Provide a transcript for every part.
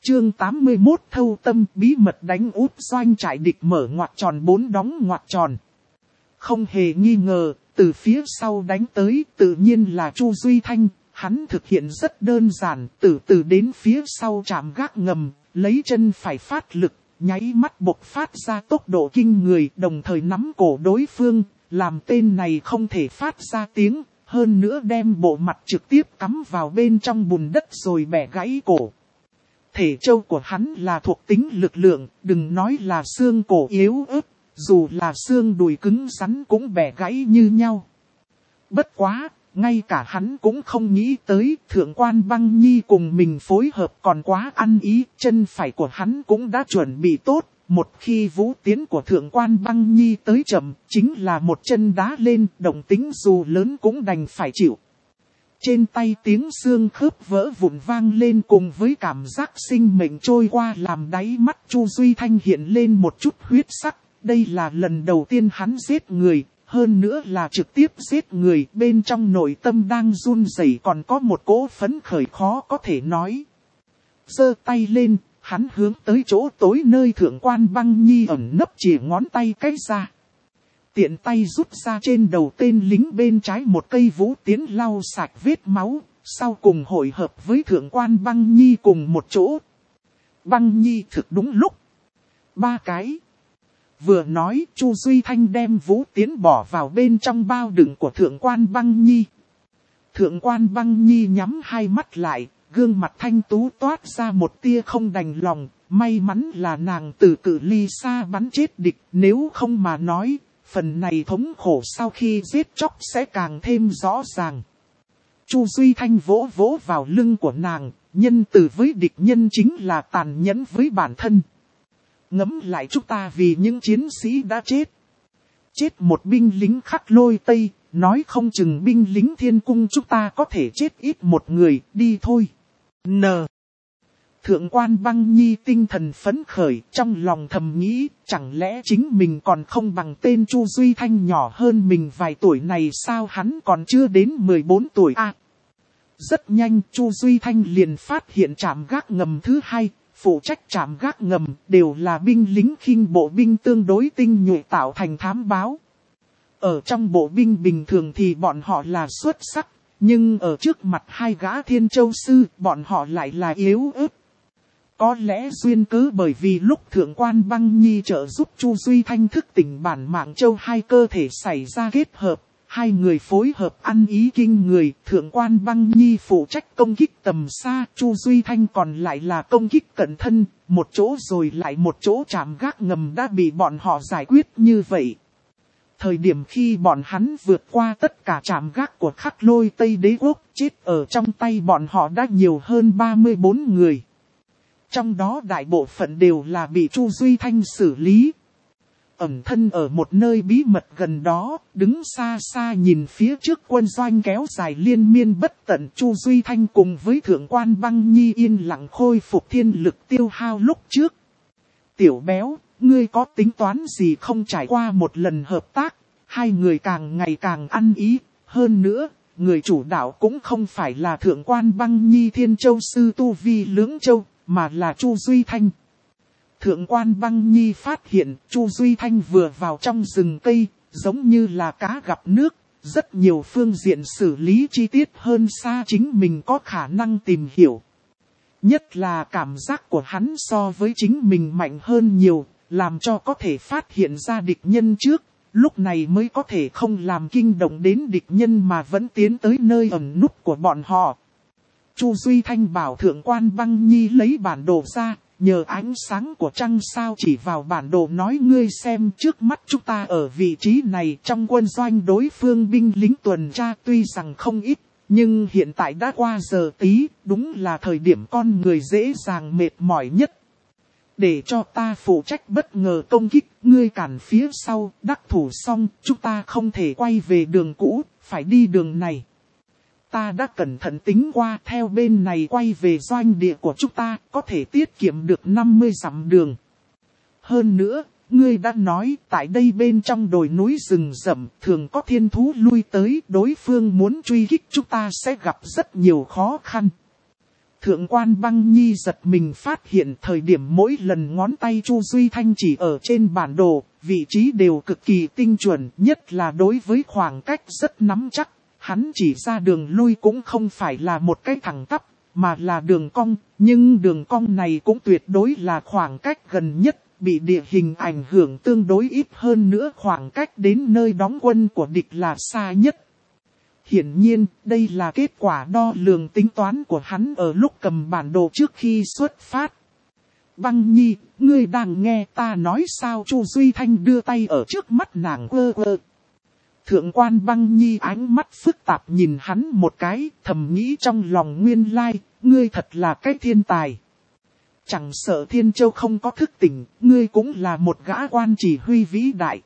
Chương 81 thâu tâm bí mật đánh úp doanh trại địch mở ngoặc tròn 4 đóng ngoặc tròn. Không hề nghi ngờ, từ phía sau đánh tới tự nhiên là Chu Duy Thanh, hắn thực hiện rất đơn giản, từ từ đến phía sau trạm gác ngầm, lấy chân phải phát lực, nháy mắt bộc phát ra tốc độ kinh người, đồng thời nắm cổ đối phương, làm tên này không thể phát ra tiếng, hơn nữa đem bộ mặt trực tiếp cắm vào bên trong bùn đất rồi bẻ gãy cổ. Thể châu của hắn là thuộc tính lực lượng, đừng nói là xương cổ yếu ớt, dù là xương đùi cứng rắn cũng bẻ gãy như nhau. Bất quá, ngay cả hắn cũng không nghĩ tới Thượng quan Băng Nhi cùng mình phối hợp còn quá ăn ý, chân phải của hắn cũng đã chuẩn bị tốt. Một khi vũ tiến của Thượng quan Băng Nhi tới chậm, chính là một chân đá lên, động tính dù lớn cũng đành phải chịu. Trên tay tiếng xương khớp vỡ vụn vang lên cùng với cảm giác sinh mệnh trôi qua làm đáy mắt Chu Duy Thanh hiện lên một chút huyết sắc. Đây là lần đầu tiên hắn giết người, hơn nữa là trực tiếp giết người, bên trong nội tâm đang run rẩy còn có một cỗ phấn khởi khó có thể nói. Giơ tay lên, hắn hướng tới chỗ tối nơi Thượng quan Băng Nhi ẩn nấp chìa ngón tay cái ra. Tiện tay rút ra trên đầu tên lính bên trái một cây vũ tiến lau sạch vết máu, sau cùng hội hợp với Thượng quan Băng Nhi cùng một chỗ. Băng Nhi thực đúng lúc. 3 cái. Vừa nói, Chu Duy Thanh đem vũ tiến bỏ vào bên trong bao đựng của Thượng quan Băng Nhi. Thượng quan Băng Nhi nhắm hai mắt lại, gương mặt thanh tú toát ra một tia không đành lòng. May mắn là nàng từ cự ly xa bắn chết địch, nếu không mà nói, phần này thống khổ sau khi giết chóc sẽ càng thêm rõ ràng. Chu Duy Thanh vỗ vỗ vào lưng của nàng, nhân từ với địch nhân chính là tàn nhẫn với bản thân. Ngẫm lại chúng ta vì những chiến sĩ đã chết. Chết một binh lính Khắc Lôi Tây, nói không chừng binh lính Thiên Cung chúng ta có thể chết ít một người, đi thôi. N. Thượng quan Băng Nhi tinh thần phấn khởi, trong lòng thầm nghĩ, chẳng lẽ chính mình còn không bằng tên Chu Duy Thanh nhỏ hơn mình vài tuổi này sao, hắn còn chưa đến 14 tuổi à. Rất nhanh Chu Duy Thanh liền phát hiện trạm gác ngầm thứ hai, phụ trách trạm gác ngầm đều là binh lính khinh bộ binh tương đối tinh nhuệ tạo thành thám báo. Ở trong bộ binh bình thường thì bọn họ là xuất sắc, nhưng ở trước mặt hai gã Thiên Châu sư bọn họ lại là yếu ớt. Có lẽ duyên cớ bởi vì lúc Thượng quan Băng Nhi trợ giúp Chu Duy Thanh thức tỉnh bản mạng châu hai cơ thể xảy ra kết hợp, hai người phối hợp ăn ý kinh người, Thượng quan Băng Nhi phụ trách công kích tầm xa, Chu Duy Thanh còn lại là công kích cận thân, một chỗ rồi lại một chỗ trạm gác ngầm đã bị bọn họ giải quyết như vậy. Thời điểm khi bọn hắn vượt qua tất cả trạm gác của Khắc Lôi Tây Đế quốc, chết ở trong tay bọn họ đã nhiều hơn 34 người. Trong đó đại bộ phận đều là bị Chu Duy Thanh xử lý. Ẩn thân ở một nơi bí mật gần đó, đứng xa xa nhìn phía trước quân doanh kéo dài liên miên bất tận, Chu Duy Thanh cùng với Thượng quan Băng Nhi yên lặng khôi phục thiên lực tiêu hao lúc trước. Tiểu béo, ngươi có tính toán gì không, trải qua một lần hợp tác, hai người càng ngày càng ăn ý, hơn nữa, người chủ đạo cũng không phải là Thượng quan Băng Nhi Thiên Châu sư tu vi Lưỡng Châu, mà là Chu Duy Thanh. Thượng quan Băng Nhi phát hiện Chu Duy Thanh vừa vào trong rừng cây, giống như là cá gặp nước, rất nhiều phương diện xử lý chi tiết hơn xa chính mình có khả năng tìm hiểu. Nhất là cảm giác của hắn so với chính mình mạnh hơn nhiều, làm cho có thể phát hiện ra địch nhân trước, lúc này mới có thể không làm kinh động đến địch nhân mà vẫn tiến tới nơi ẩn núp của bọn họ. Chu Duy Thanh bảo Thượng quan Băng Nhi lấy bản đồ ra, nhờ ánh sáng của trăng sao chỉ vào bản đồ nói, ngươi xem trước mắt chúng ta ở vị trí này, trong quân doanh đối phương binh lính tuần tra tuy rằng không ít, nhưng hiện tại đã qua giờ tí, đúng là thời điểm con người dễ dàng mệt mỏi nhất. Để cho ta phụ trách bất ngờ công kích, ngươi cản phía sau, đắc thủ xong, chúng ta không thể quay về đường cũ, phải đi đường này. Ta đã cẩn thận tính qua, theo bên này quay về doanh địa của chúng ta, có thể tiết kiệm được 50 dặm đường. Hơn nữa, ngươi đã nói, tại đây bên trong đồi núi rừng rậm, thường có thiên thú lui tới, đối phương muốn truy kích chúng ta sẽ gặp rất nhiều khó khăn. Thượng quan Băng Nhi giật mình phát hiện thời điểm mỗi lần ngón tay Chu Duy Thanh chỉ ở trên bản đồ, vị trí đều cực kỳ tinh chuẩn, nhất là đối với khoảng cách rất nắm chắc. Hắn chỉ ra đường lui cũng không phải là một cái thẳng tắp, mà là đường cong, nhưng đường cong này cũng tuyệt đối là khoảng cách gần nhất, bị địa hình ảnh hưởng tương đối ít hơn nữa, khoảng cách đến nơi đóng quân của địch là xa nhất. Hiển nhiên, đây là kết quả đo lường tính toán của hắn ở lúc cầm bản đồ trước khi xuất phát. Băng Nhi, ngươi đang nghe ta nói sao? Chu Duy Thanh đưa tay ở trước mắt nàng quơ quơ. Thượng quan Băng Nhi ánh mắt phức tạp nhìn hắn một cái, thầm nghĩ trong lòng nguyên lai, ngươi thật là cái thiên tài. Chẳng sợ Thiên Châu không có thức tỉnh, ngươi cũng là một gã quan chỉ huy vĩ đại.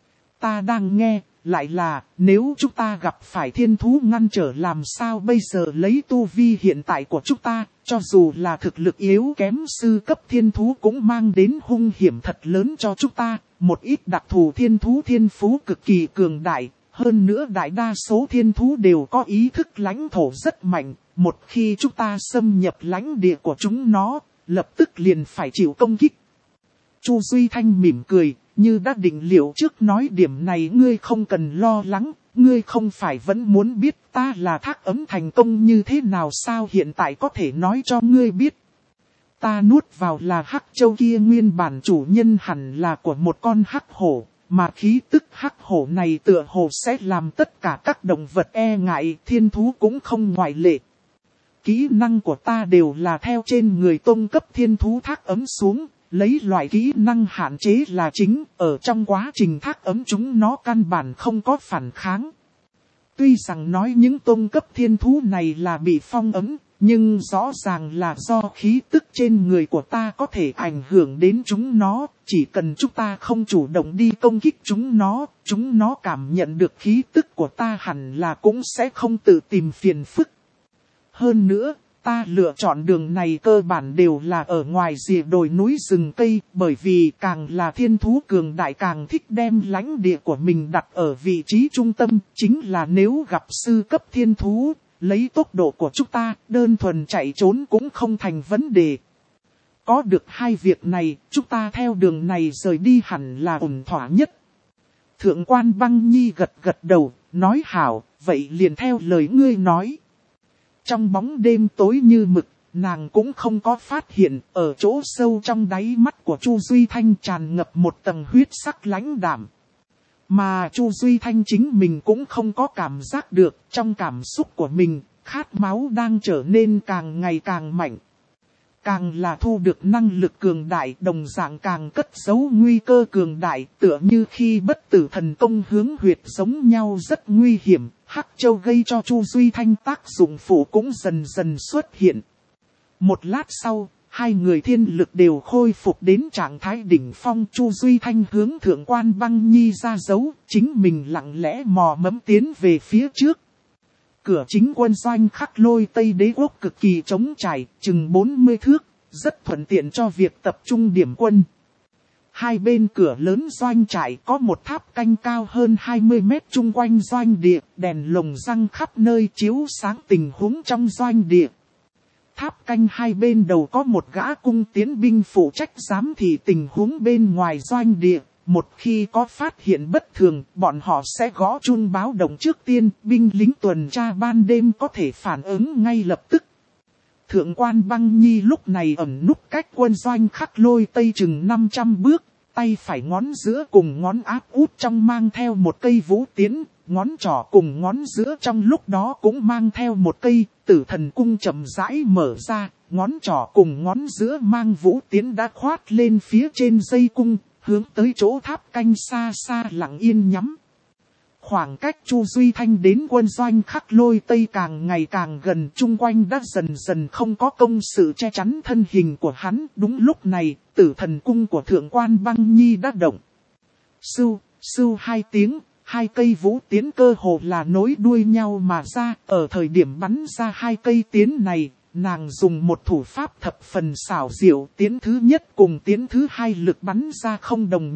Ta đang nghe, lại là, nếu chúng ta gặp phải thiên thú ngăn trở làm sao bây giờ? Lấy tu vi hiện tại của chúng ta, cho dù là thực lực yếu kém sư cấp thiên thú cũng mang đến hung hiểm thật lớn cho chúng ta. Một ít đặc thù thiên thú thiên phú cực kỳ cường đại, hơn nữa đại đa số thiên thú đều có ý thức lãnh thổ rất mạnh. Một khi chúng ta xâm nhập lãnh địa của chúng nó, lập tức liền phải chịu công kích. Chu Duy Thanh mỉm cười, như đã định liệu trước nói điểm này ngươi không cần lo lắng, ngươi không phải vẫn muốn biết ta là Thác Ấm thành công như thế nào sao? Hiện tại có thể nói cho ngươi biết. Ta nuốt vào là Hắc Châu kia nguyên bản chủ nhân hẳn là của một con hắc hổ, mà khí tức hắc hổ này tựa hồ sẽ làm tất cả các động vật e ngại, thiên thú cũng không ngoại lệ. Kỹ năng của ta đều là theo trên người tôn cấp thiên thú Thác Ấm xuống, lấy loại kỹ năng hạn chế là chính, ở trong quá trình Thác Ấm chúng nó căn bản không có phản kháng. Tuy rằng nói những tôn cấp thiên thú này là bị phong ấm, nhưng rõ ràng là do khí tức trên người của ta có thể ảnh hưởng đến chúng nó, chỉ cần chúng ta không chủ động đi công kích chúng nó cảm nhận được khí tức của ta hẳn là cũng sẽ không tự tìm phiền phức. Hơn nữa, ta lựa chọn đường này cơ bản đều là ở ngoài rìa đồi núi rừng cây, bởi vì càng là thiên thú cường đại càng thích đem lãnh địa của mình đặt ở vị trí trung tâm, chính là nếu gặp sư cấp thiên thú, lấy tốc độ của chúng ta, đơn thuần chạy trốn cũng không thành vấn đề. Có được hai việc này, chúng ta theo đường này rời đi hẳn là ổn thỏa nhất. Thượng quan Băng Nhi gật gật đầu, nói hảo, vậy liền theo lời ngươi nói. Trong bóng đêm tối như mực, nàng cũng không có phát hiện, ở chỗ sâu trong đáy mắt của Chu Duy Thanh tràn ngập một tầng huyết sắc lãnh đạm. Mà Chu Duy Thanh chính mình cũng không có cảm giác được, trong cảm xúc của mình, khát máu đang trở nên càng ngày càng mạnh. Càng là thu được năng lực cường đại, đồng dạng càng cất giấu nguy cơ cường đại, tựa như khi bất tử thần công hướng huyệt giống nhau rất nguy hiểm. Hắc Châu gây cho Chu Duy Thanh tác dụng phụ cũng dần dần xuất hiện. Một lát sau, hai người thiên lực đều khôi phục đến trạng thái đỉnh phong. Chu Duy Thanh hướng Thượng quan Băng Nhi ra dấu, chính mình lặng lẽ mò mẫm tiến về phía trước. Cửa chính quân doanh Khắc Lôi Tây Đế quốc cực kỳ trống trải, chừng 40 thước, rất thuận tiện cho việc tập trung điểm quân. Hai bên cửa lớn doanh trại có một tháp canh cao hơn 20 mét chung quanh doanh địa, đèn lồng răng khắp nơi chiếu sáng tình huống trong doanh địa. Tháp canh hai bên đầu có một gã cung tiến binh phụ trách giám thị tình huống bên ngoài doanh địa. Một khi có phát hiện bất thường, bọn họ sẽ gõ chuông báo động trước tiên, binh lính tuần tra ban đêm có thể phản ứng ngay lập tức. Thượng quan Băng Nhi lúc này ẩn núp cách quân doanh Khắc Lôi Tây chừng 500 bước, tay phải ngón giữa cùng ngón áp út trong mang theo một cây vũ tiến, ngón trỏ cùng ngón giữa trong lúc đó cũng mang theo một cây, Tử Thần cung chậm rãi mở ra, ngón trỏ cùng ngón giữa mang vũ tiến đã khoát lên phía trên dây cung, hướng tới chỗ tháp canh xa xa lặng yên nhắm. Khoảng cách Chu Duy Thanh đến quân doanh Khắc Lôi Tây càng ngày càng gần, chung quanh đã dần dần không có công sự che chắn thân hình của hắn. Đúng lúc này, Tử Thần cung của Thượng quan Băng Nhi đã động. Sưu, sưu hai tiếng, hai cây vũ tiến cơ hồ là nối đuôi nhau mà ra. Ở thời điểm bắn ra hai cây tiến này, nàng dùng một thủ pháp thập phần xảo diệu. Tiến thứ nhất cùng tiến thứ hai lực bắn ra không đồng nhất.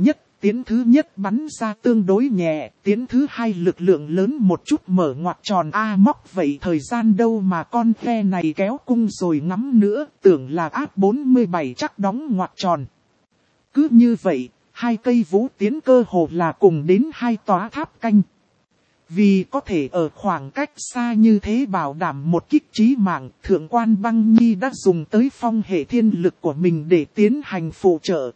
tiễn thứ nhất bắn ra tương đối nhẹ, tiễn thứ hai lực lượng lớn một chút mở ngoặc tròn móc vậy thời gian đâu mà con ve này kéo cung rồi ngắm nữa, tưởng là áp 47 chắc đóng ngoặc tròn. Cứ như vậy, hai cây vũ tiến cơ hồ là cùng đến hai tòa tháp canh. Vì có thể ở khoảng cách xa như thế bảo đảm một kích chí mạng, Thượng quan Băng Nhi đã dùng tới phong hệ thiên lực của mình để tiến hành phụ trợ.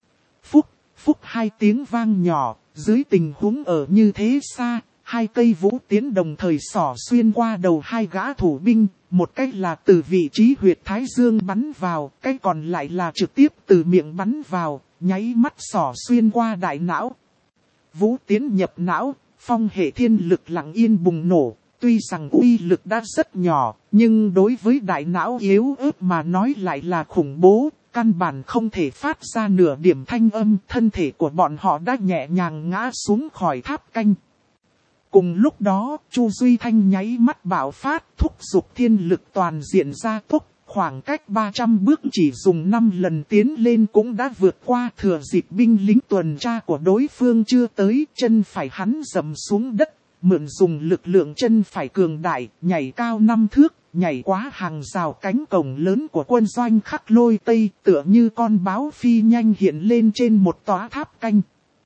Phúc hai tiếng vang nhỏ, dưới tình huống ở như thế xa, hai cây vũ tiến đồng thời xỏ xuyên qua đầu hai gã thủ binh, một cách là từ vị trí huyệt thái dương bắn vào, cái còn lại là trực tiếp từ miệng bắn vào, nháy mắt xỏ xuyên qua đại não. Vũ tiến nhập não, phong hệ thiên lực lặng yên bùng nổ, tuy rằng uy lực đã rất nhỏ, nhưng đối với đại não yếu ớt mà nói lại là khủng bố. Căn bản không thể phát ra nửa điểm thanh âm, thân thể của bọn họ đã nhẹ nhàng ngã xuống khỏi tháp canh. Cùng lúc đó, Chu Duy Thanh nháy mắt bạo phát, thúc giục thiên lực toàn diện ra tốc, khoảng cách 300 bước chỉ dùng 5 lần tiến lên cũng đã vượt qua. Thừa dịp binh lính tuần tra của đối phương chưa tới, chân phải hắn dầm xuống đất, mượn dùng lực lượng chân phải cường đại, nhảy cao 5 thước. Nhảy quá hàng rào cánh cổng lớn của quân doanh Khắc Lôi Tây, tựa như con báo phi nhanh hiện lên trên một tòa tháp canh.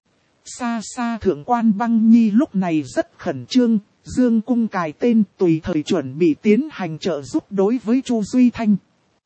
Xa xa Thượng quan Băng Nhi lúc này rất khẩn trương, dương cung cài tên tùy thời chuẩn bị tiến hành trợ giúp đối với Chu Duy Thanh.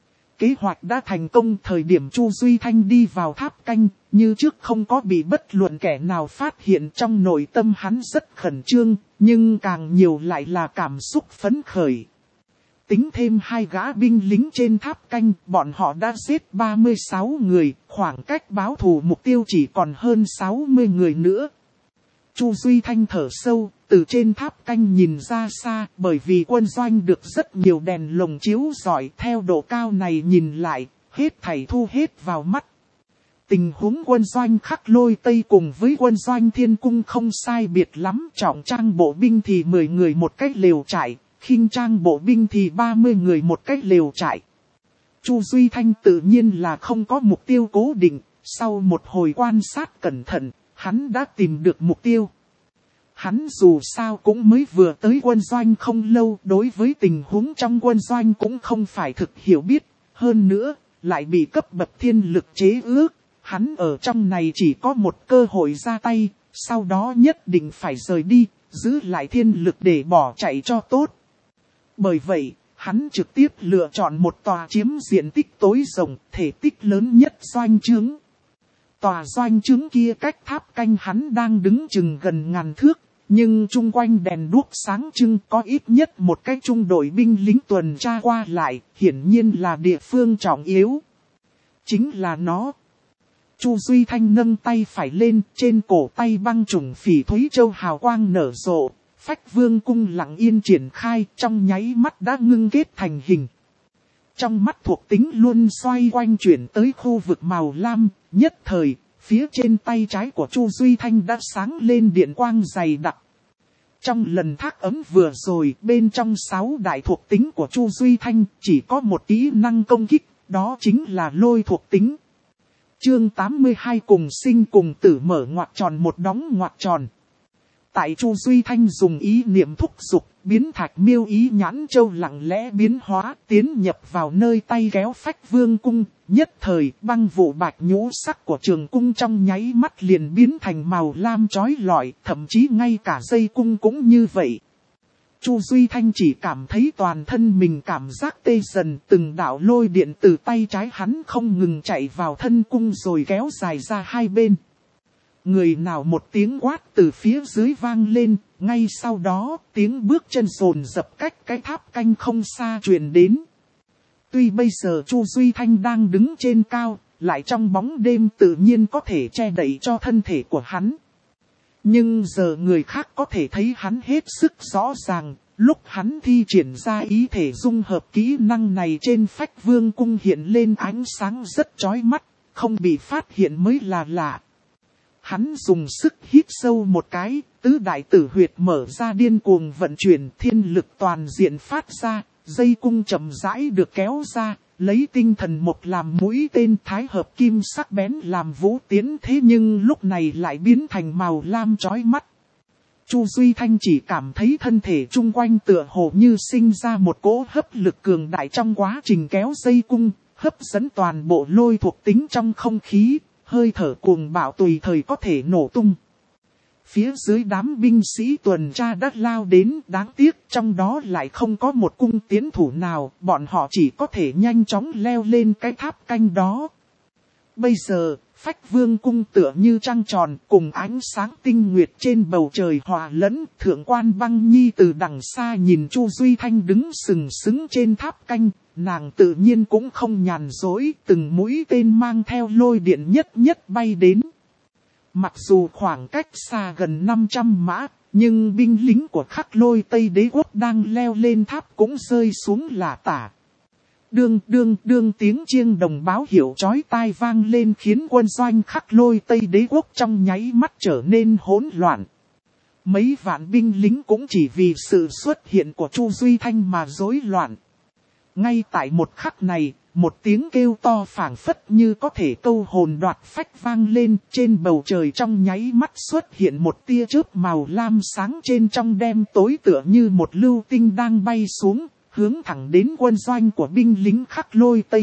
Kế hoạch đã thành công, thời điểm Chu Duy Thanh đi vào tháp canh, như trước không có bị bất luận kẻ nào phát hiện. Trong nội tâm hắn rất khẩn trương, nhưng càng nhiều lại là cảm xúc phấn khởi. Tính thêm hai gã binh lính trên tháp canh, bọn họ đã giết 36 người, khoảng cách báo thù mục tiêu chỉ còn hơn 60 người nữa. Chu Duy Thanh thở sâu, từ trên tháp canh nhìn ra xa, bởi vì quân doanh được rất nhiều đèn lồng chiếu rọi, theo độ cao này nhìn lại, hết thảy thu hết vào mắt. Tình huống quân doanh Khắc Lôi Tây cùng với quân doanh Thiên Cung không sai biệt lắm, trọng trang bộ binh thì 10 người một cách lều trại. Khinh trang bộ binh thì 30 người một cách lều trại. Chu Duy Thanh tự nhiên là không có mục tiêu cố định, sau một hồi quan sát cẩn thận, hắn đã tìm được mục tiêu. Hắn dù sao cũng mới vừa tới quân doanh không lâu, đối với tình huống trong quân doanh cũng không phải thực hiểu biết, hơn nữa, lại bị cấp bậc thiên lực chế ước, hắn ở trong này chỉ có một cơ hội ra tay, sau đó nhất định phải rời đi, giữ lại thiên lực để bỏ chạy cho tốt. Bởi vậy, hắn trực tiếp lựa chọn một tòa chiếm diện tích tối rộng, thể tích lớn nhất doanh trướng. Tòa doanh trướng kia cách tháp canh hắn đang đứng chừng gần ngàn thước, nhưng chung quanh đèn đuốc sáng trưng, có ít nhất một cái trung đội binh lính tuần tra qua lại, hiển nhiên là địa phương trọng yếu. Chính là nó. Chu Duy Thanh nâng tay phải lên, trên cổ tay băng trùng phỉ thúy châu hào quang nở rộ. Phách Vương cung lặng yên triển khai, trong nháy mắt đã ngưng kết thành hình. Trong mắt thuộc tính luôn xoay quanh chuyển tới khu vực màu lam, nhất thời, phía trên tay trái của Chu Duy Thanh đã sáng lên điện quang dày đặc. Trong lần thác ấm vừa rồi, bên trong 6 đại thuộc tính của Chu Duy Thanh, chỉ có một kỹ năng công kích, đó chính là lôi thuộc tính. Chương 82 cùng sinh cùng tử mở ngoặc tròn một đóng ngoặc tròn. Tại Chu Duy Thanh dùng ý niệm thúc giục, biến thạch miêu ý nhãn châu lặng lẽ biến hóa, tiến nhập vào nơi tay kéo Phách Vương cung, nhất thời băng vụ bạch nhũ sắc của trường cung trong nháy mắt liền biến thành màu lam chói lọi, thậm chí ngay cả dây cung cũng như vậy. Chu Duy Thanh chỉ cảm thấy toàn thân mình cảm giác tê dần, từng đạo lôi điện từ tay trái hắn không ngừng chạy vào thân cung rồi kéo dài ra hai bên. Người nào một tiếng quát từ phía dưới vang lên, ngay sau đó tiếng bước chân dồn dập cách cái tháp canh không xa truyền đến. Tuy bây giờ Chu Duy Thanh đang đứng trên cao, lại trong bóng đêm tự nhiên có thể che đậy cho thân thể của hắn. Nhưng giờ người khác có thể thấy hắn hết sức rõ ràng, lúc hắn thi triển ra ý thể dung hợp kỹ năng này trên Phách Vương cung hiện lên ánh sáng rất chói mắt, không bị phát hiện mới là lạ. Hắn dùng sức hít sâu một cái, tứ đại tử huyệt mở ra điên cuồng vận chuyển, thiên lực toàn diện phát ra, dây cung chậm rãi được kéo ra, lấy tinh thần một làm mũi tên thái hợp kim sắc bén làm vũ tiến, thế nhưng lúc này lại biến thành màu lam chói mắt. Chu Duy Thanh chỉ cảm thấy thân thể chung quanh tựa hồ như sinh ra một cỗ hấp lực cường đại trong quá trình kéo dây cung, hấp dẫn toàn bộ lôi thuộc tính trong không khí, hơi thở cuồng bạo tùy thời có thể nổ tung. Phía dưới đám binh sĩ tuần tra đã lao đến, đáng tiếc trong đó lại không có một cung tiến thủ nào, bọn họ chỉ có thể nhanh chóng leo lên cái tháp canh đó. Bây giờ, Phách Vương cung tựa như trăng tròn cùng ánh sáng tinh nguyệt trên bầu trời hòa lẫn. Thượng quan Băng Nhi từ đằng xa nhìn Chu Duy Thanh đứng sừng sững trên tháp canh, nàng tự nhiên cũng không nhàn dối, từng mũi tên mang theo lôi điện nhất nhất bay đến. Mặc dù khoảng cách xa gần 500 mã, nhưng binh lính của Khắc Lôi Tây Đế quốc đang leo lên tháp cũng rơi xuống lả tả. Đương tiếng chiêng đồng báo hiệu chói tai vang lên khiến quân doanh Khắc Lôi Tây Đế quốc trong nháy mắt trở nên hỗn loạn. Mấy vạn binh lính cũng chỉ vì sự xuất hiện của Chu Duy Thanh mà rối loạn. Ngay tại một khắc này, một tiếng kêu to phảng phất như có thể câu hồn đoạt phách vang lên, trên bầu trời trong nháy mắt xuất hiện một tia chớp màu lam sáng trên trong đêm tối tựa như một lưu tinh đang bay xuống, hướng thẳng đến quân doanh của binh lính Khắc Lôi Tây.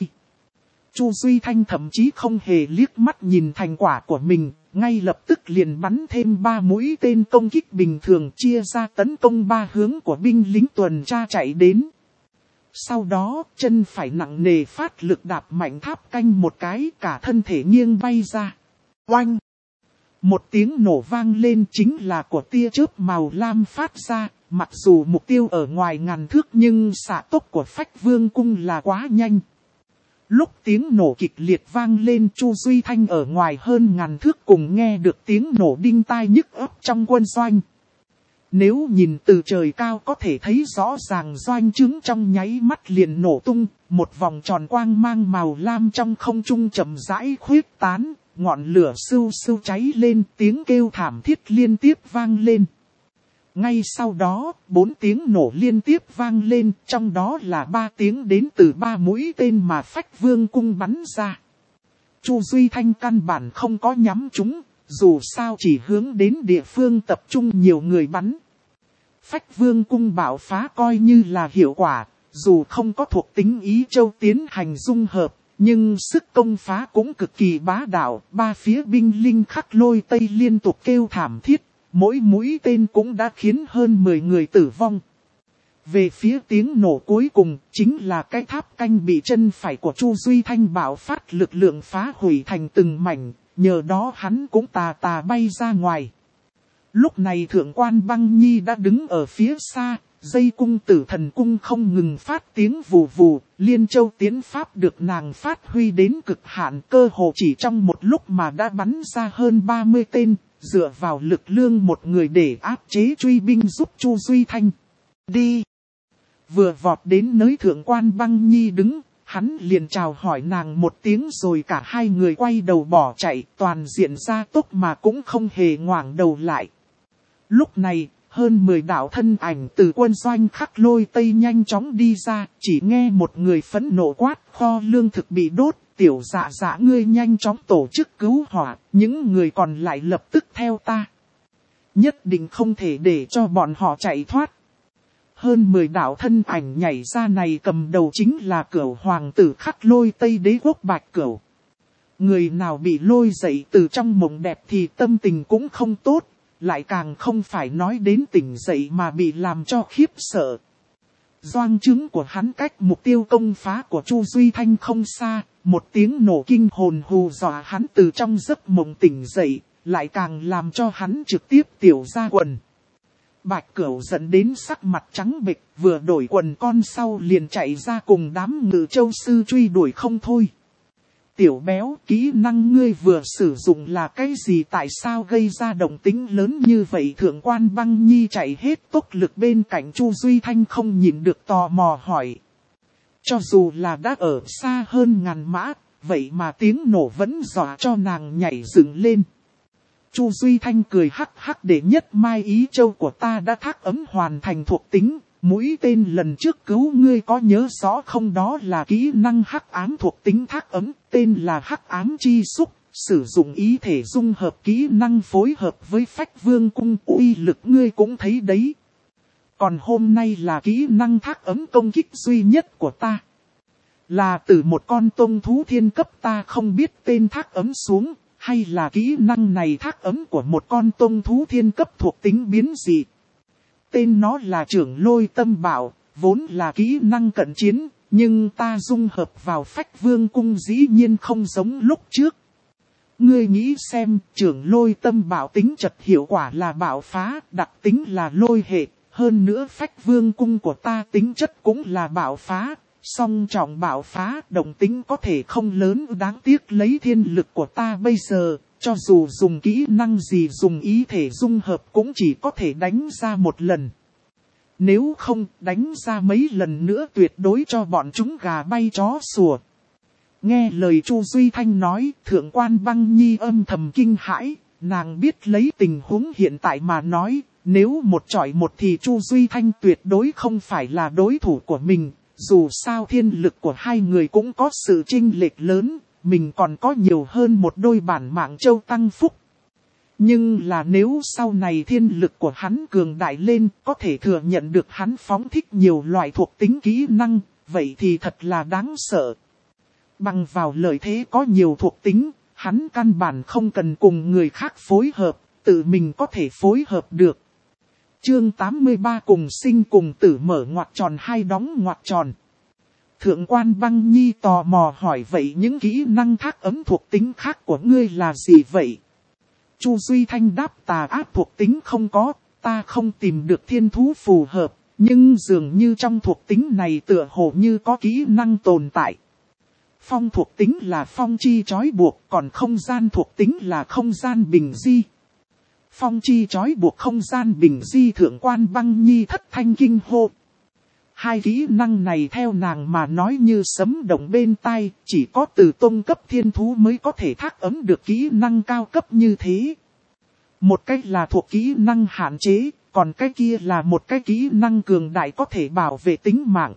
Chu Duy Thanh thậm chí không hề liếc mắt nhìn thành quả của mình, ngay lập tức liền bắn thêm 3 mũi tên công kích bình thường chia ra tấn công 3 hướng của binh lính tuần tra chạy đến. Sau đó, chân phải nặng nề phát lực đạp mạnh tháp canh một cái, cả thân thể nghiêng bay ra. Oanh! Một tiếng nổ vang lên chính là của tia chớp màu lam phát ra, mặc dù mục tiêu ở ngoài ngàn thước nhưng xạ tốc của Phách Vương cung là quá nhanh. Lúc tiếng nổ kịch liệt vang lên, Chu Duy Thanh ở ngoài hơn ngàn thước cùng nghe được tiếng nổ đinh tai nhức óc trong quân doanh. Nếu nhìn từ trời cao có thể thấy rõ ràng doanh trướng trong nháy mắt liền nổ tung, một vòng tròn quang mang màu lam trong không trung chậm rãi khuyết tán, ngọn lửa sưu sưu cháy lên, tiếng kêu thảm thiết liên tiếp vang lên. Ngay sau đó, 4 tiếng nổ liên tiếp vang lên, trong đó là 3 tiếng đến từ 3 mũi tên mà Phách Vương cung bắn ra. Chu Duy Thanh căn bản không có nhắm chúng, dù sao chỉ hướng đến địa phương tập trung nhiều người bắn. Phách Vương cung bạo phá coi như là hiệu quả, dù không có thuộc tính Ý Châu tiến hành dung hợp, nhưng sức công phá cũng cực kỳ bá đạo. 3 phía binh linh Khắc Lôi Tây liên tục kêu thảm thiết, mỗi mũi tên cũng đã khiến hơn 10 người tử vong. Về phía tiếng nổ cuối cùng, chính là cái tháp canh bị chân phải của Chu Duy Thanh bạo phát lực lượng phá hủy thành từng mảnh, nhờ đó hắn cũng tà tà bay ra ngoài. Lúc này Thượng quan Băng Nhi đã đứng ở phía xa, dây cung Tử Thần cung không ngừng phát tiếng vù vù, Liên Châu tiến pháp được nàng phát huy đến cực hạn, cơ hồ chỉ trong một lúc mà đã bắn ra hơn 30 tên, dựa vào lực lượng một người để áp chế truy binh giúp Chu Duy Thanh. Đi! Vừa vọt đến nơi Thượng quan Băng Nhi đứng, hắn liền chào hỏi nàng một tiếng rồi cả hai người quay đầu bỏ chạy, toàn diện ra tốc mà cũng không hề ngoảnh đầu lại. Lúc này, hơn 10 đạo thân ảnh từ quân doanh Khắc Lôi Tây nhanh chóng đi ra, chỉ nghe một người phẫn nộ quát: kho lương thực bị đốt, tiểu dạ dạ ngươi nhanh chóng tổ chức cứu hỏa, những người còn lại lập tức theo ta. Nhất định không thể để cho bọn họ chạy thoát. Hơn 10 đạo thân ảnh nhảy ra này cầm đầu chính là Cửu hoàng tử Khắc Lôi Tây Đế quốc Bạch Cửu. Người nào bị lôi dậy từ trong mộng đẹp thì tâm tình cũng không tốt, lại càng không phải nói đến tỉnh dậy mà bị làm cho khiếp sợ. Doanh trướng của hắn cách mục tiêu công phá của Chu Duy Thanh không xa, một tiếng nổ kinh hồn hù dọa hắn từ trong giấc mộng tỉnh dậy, lại càng làm cho hắn trực tiếp tiểu ra quần. Bạch Cửu dẫn đến sắc mặt trắng bệch, vừa đổi quần con sau liền chạy ra cùng đám Ngự Châu sư truy đuổi không thôi. Tiểu béo, kỹ năng ngươi vừa sử dụng là cái gì, tại sao gây ra động tĩnh lớn như vậy? Thượng quan Băng Nhi chạy hết tốc lực bên cạnh Chu Duy Thanh không nhịn được tò mò hỏi. Cho dù là đã ở xa hơn ngàn mã, vậy mà tiếng nổ vẫn dọa cho nàng nhảy dựng lên. Chu Duy Thanh cười hắc hắc, để nhất mai Ý Châu của ta đã thác ấm hoàn thành thuộc tính, Mũi tên lần trước cứu ngươi có nhớ rõ không, đó là kỹ năng hắc ám thuộc tính thác ấm, tên là hắc ám chi xúc, sử dụng ý thể dung hợp kỹ năng phối hợp với phách vương cung, uy lực ngươi cũng thấy đấy. Còn hôm nay là kỹ năng thác ấm công kích duy nhất của ta. Là từ một con tông thú thiên cấp ta không biết tên thác ấm xuống, hay là kỹ năng này thác ấm của một con tông thú thiên cấp thuộc tính biến dị. Tên nó là trưởng lôi tâm bảo, vốn là kỹ năng cận chiến, nhưng ta dung hợp vào phách vương cung dĩ nhiên không giống lúc trước. Ngươi nghĩ xem, trưởng lôi tâm bảo tính trật hiệu quả là bạo phá, đặc tính là lôi hệ, hơn nữa phách vương cung của ta tính chất cũng là bạo phá, song trọng bạo phá, động tính có thể không lớn, đáng tiếc lấy thiên lực của ta bây giờ, cho dù dùng kỹ năng gì dùng ý thể dung hợp cũng chỉ có thể đánh ra một lần. Nếu không đánh ra mấy lần nữa tuyệt đối cho bọn chúng gà bay chó sủa. Nghe lời Chu Duy Thanh nói, Thượng quan Băng Nhi âm thầm kinh hãi, nàng biết lấy tình huống hiện tại mà nói, nếu một chọi một thì Chu Duy Thanh tuyệt đối không phải là đối thủ của mình, dù sao thiên lực của hai người cũng có sự chênh lệch lớn, mình còn có nhiều hơn một đôi bản mạng châu tăng phúc. Nhưng là nếu sau này thiên lực của hắn cường đại lên, có thể thừa nhận được hắn phóng thích nhiều loại thuộc tính kỹ năng, vậy thì thật là đáng sợ. Bằng vào lợi thế có nhiều thuộc tính, hắn căn bản không cần cùng người khác phối hợp, tự mình có thể phối hợp được. Chương 83 cùng sinh cùng tử mở ngoặc tròn hai đóng ngoặc tròn. Thượng quan Băng Nhi tò mò hỏi vậy những kỹ năng thác ấm thuộc tính khác của ngươi là gì vậy? Chu Duy Thanh đáp tà ác thuộc tính không có, ta không tìm được thiên thú phù hợp, nhưng dường như trong thuộc tính này tựa hồ như có kỹ năng tồn tại. Phong thuộc tính là phong chi trói buộc, còn không gian thuộc tính là không gian bình di. Phong chi trói buộc không gian bình di, Thượng quan Băng Nhi thất thanh kinh hô. Hai kỹ năng này theo nàng mà nói như sấm động bên tai, chỉ có từ tông cấp thiên thú mới có thể thác ấm được kỹ năng cao cấp như thế. Một cách là thuộc kỹ năng hạn chế, còn cái kia là một cái kỹ năng cường đại có thể bảo vệ tính mạng.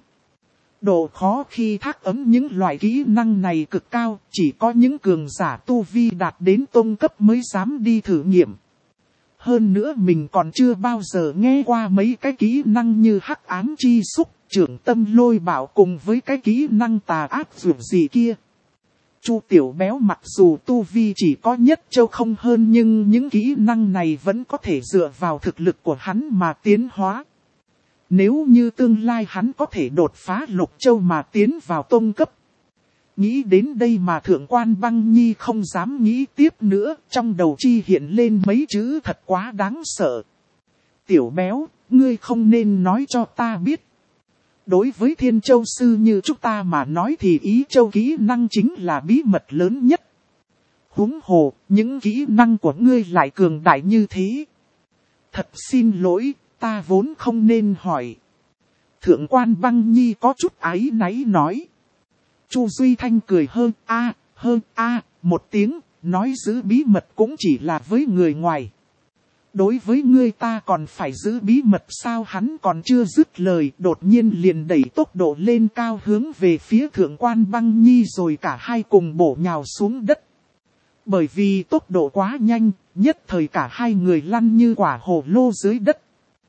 Độ khó khi thác ấm những loại kỹ năng này cực cao, chỉ có những cường giả tu vi đạt đến tông cấp mới dám đi thử nghiệm. Hơn nữa mình còn chưa bao giờ nghe qua mấy cái kỹ năng như hắc ám chi xúc, trưởng tâm lôi bảo cùng với cái kỹ năng tà ác dù gì kia. Chu Tiểu Béo mặc dù tu vi chỉ có nhất châu không hơn nhưng những kỹ năng này vẫn có thể dựa vào thực lực của hắn mà tiến hóa. Nếu như tương lai hắn có thể đột phá lục châu mà tiến vào tông cấp. Nghĩ đến đây mà Thượng quan Băng Nhi không dám nghĩ tiếp nữa, trong đầu chi hiện lên mấy chữ thật quá đáng sợ. Tiểu Béo, ngươi không nên nói cho ta biết. Đối với Thiên Châu Sư như chúng ta mà nói thì ý châu kỹ năng chính là bí mật lớn nhất. Huống hồ, những kỹ năng của ngươi lại cường đại như thế. Thật xin lỗi, ta vốn không nên hỏi. Thượng quan Băng Nhi có chút áy náy nói. Chu Duy Thanh cười hơn một tiếng, nói giữ bí mật cũng chỉ là với người ngoài. Đối với ngươi ta còn phải giữ bí mật sao? Hắn còn chưa dứt lời, đột nhiên liền đẩy tốc độ lên cao hướng về phía Thượng quan Băng Nhi rồi cả hai cùng bổ nhào xuống đất. Bởi vì tốc độ quá nhanh, nhất thời cả hai người lăn như quả hồ lô dưới đất.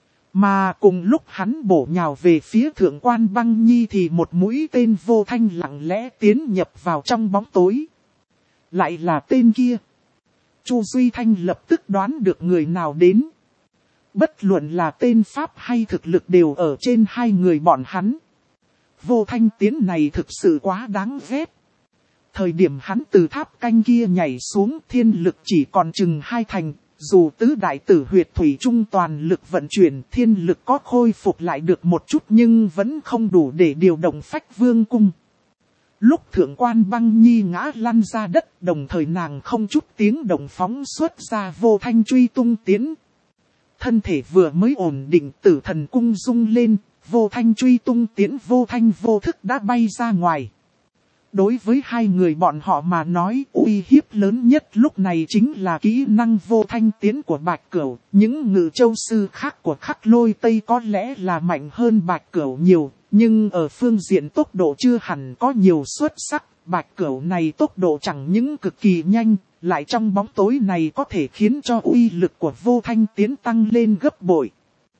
Mà cùng lúc hắn bổ nhào về phía Thượng quan Băng Nhi thì một mũi tên vô thanh lặng lẽ tiến nhập vào trong bóng tối. Lại là tên kia. Chu Duy Thanh lập tức đoán được người nào đến. Bất luận là tên pháp hay thực lực đều ở trên hai người bọn hắn. Vô thanh tiến này thực sự quá đáng ghét. Thời điểm hắn từ tháp canh kia nhảy xuống, thiên lực chỉ còn chừng 2 thành. Dù tứ đại tử huyệt thủy trung toàn lực vận chuyển, thiên lực có khôi phục lại được một chút nhưng vẫn không đủ để điều động phách vương cung. Lúc Thượng quan Băng Nhi ngã lăn ra đất, đồng thời nàng không chút tiếng động phóng xuất ra vô thanh truy tung tiến. Thân thể vừa mới ổn định, Tử Thần cung rung lên, vô thanh truy tung tiến vô thanh vô thức đã bay ra ngoài. Đối với hai người bọn họ mà nói, uy hiếp lớn nhất lúc này chính là kỹ năng vô thanh tiến của Bạch Cửu. Những ngự châu sư khác của Khắc Lôi Tây có lẽ là mạnh hơn Bạch Cửu nhiều, nhưng ở phương diện tốc độ chưa hẳn có nhiều xuất sắc. Bạch Cửu này tốc độ chẳng những cực kỳ nhanh, lại trong bóng tối này có thể khiến cho uy lực của vô thanh tiến tăng lên gấp bội.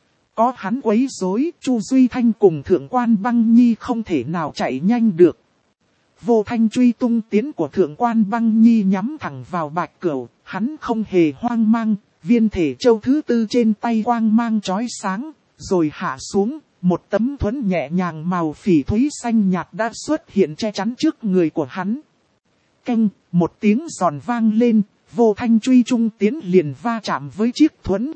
Có hắn quấy rối, Chu Duy Thanh cùng Thượng Quan Băng Nhi không thể nào chạy nhanh được. Vô thanh truy tung tiến của Thượng Quan Băng Nhi nhắm thẳng vào Bạch Cửu, hắn không hề hoang mang, viên thể châu thứ tư trên tay quang mang chói sáng, rồi hạ xuống, một tấm thuẫn nhẹ nhàng màu phỉ thúy xanh nhạt đã xuất hiện che chắn trước người của hắn. Keng, một tiếng giòn vang lên, vô thanh truy trung tiến liền va chạm với chiếc thuẫn.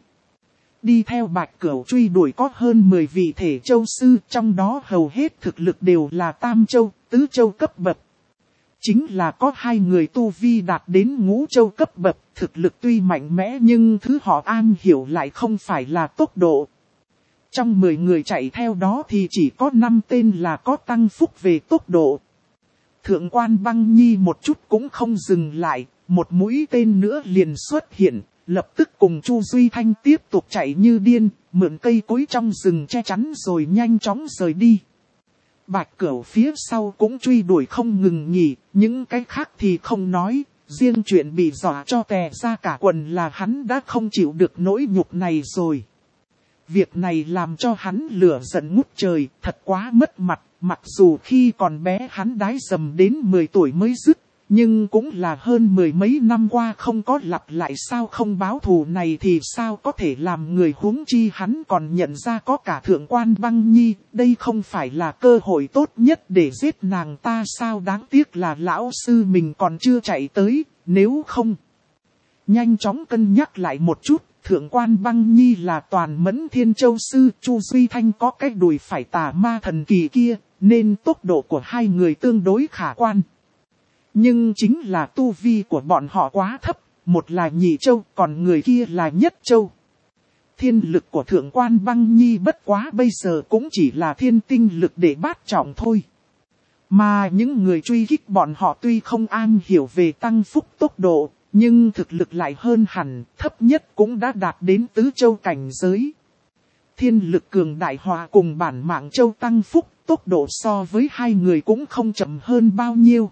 Đi theo Bạch Cửu truy đuổi có hơn 10 vị thể châu sư, trong đó hầu hết thực lực đều là tam châu, tứ châu cấp bậc. Chính là có hai người tu vi đạt đến ngũ châu cấp bậc, thực lực tuy mạnh mẽ nhưng thứ họ am hiểu lại không phải là tốc độ. Trong 10 người chạy theo đó thì chỉ có 5 tên là có tăng phúc về tốc độ. Thượng Quan Băng Nhi một chút cũng không dừng lại, một mũi tên nữa liền xuất hiện, lập tức cùng Chu Duy Thanh tiếp tục chạy như điên, mượn cây cối trong rừng che chắn rồi nhanh chóng rời đi. Bạch Cửu phía sau cũng truy đuổi không ngừng nghỉ, những cái khác thì không nói, riêng chuyện bị dọa cho tè ra cả quần là hắn đã không chịu được nỗi nhục này rồi. Việc này làm cho hắn lửa giận ngút trời, thật quá mất mặt, mặc dù khi còn bé hắn đái dầm đến 10 tuổi mới dứt, nhưng cũng là hơn 10 mấy năm qua không có lặp lại, sao không báo thù này thì sao có thể làm người, huống chi hắn còn nhận ra có cả Thượng Quan Băng Nhi, đây không phải là cơ hội tốt nhất để giết nàng ta sao, đáng tiếc là lão sư mình còn chưa chạy tới, nếu không. Nhanh chóng cân nhắc lại một chút, Thượng Quan Băng Nhi là toàn mẫn thiên châu sư, Chu Duy Thanh có cái đùi phải tà ma thần kỳ kia, nên tốc độ của hai người tương đối khả quan. Nhưng chính là tu vi của bọn họ quá thấp, một là nhị châu, còn người kia là nhất châu. Thiên lực của Thượng Quan Băng Nhi bất quá bây giờ cũng chỉ là thiên tinh lực để bát trọng thôi. Mà những người truy kích bọn họ tuy không am hiểu về tăng phúc tốc độ, nhưng thực lực lại hơn hẳn, thấp nhất cũng đã đạt đến tứ châu cảnh giới. Thiên lực cường đại hòa cùng bản mạng châu tăng phúc, tốc độ so với hai người cũng không chậm hơn bao nhiêu.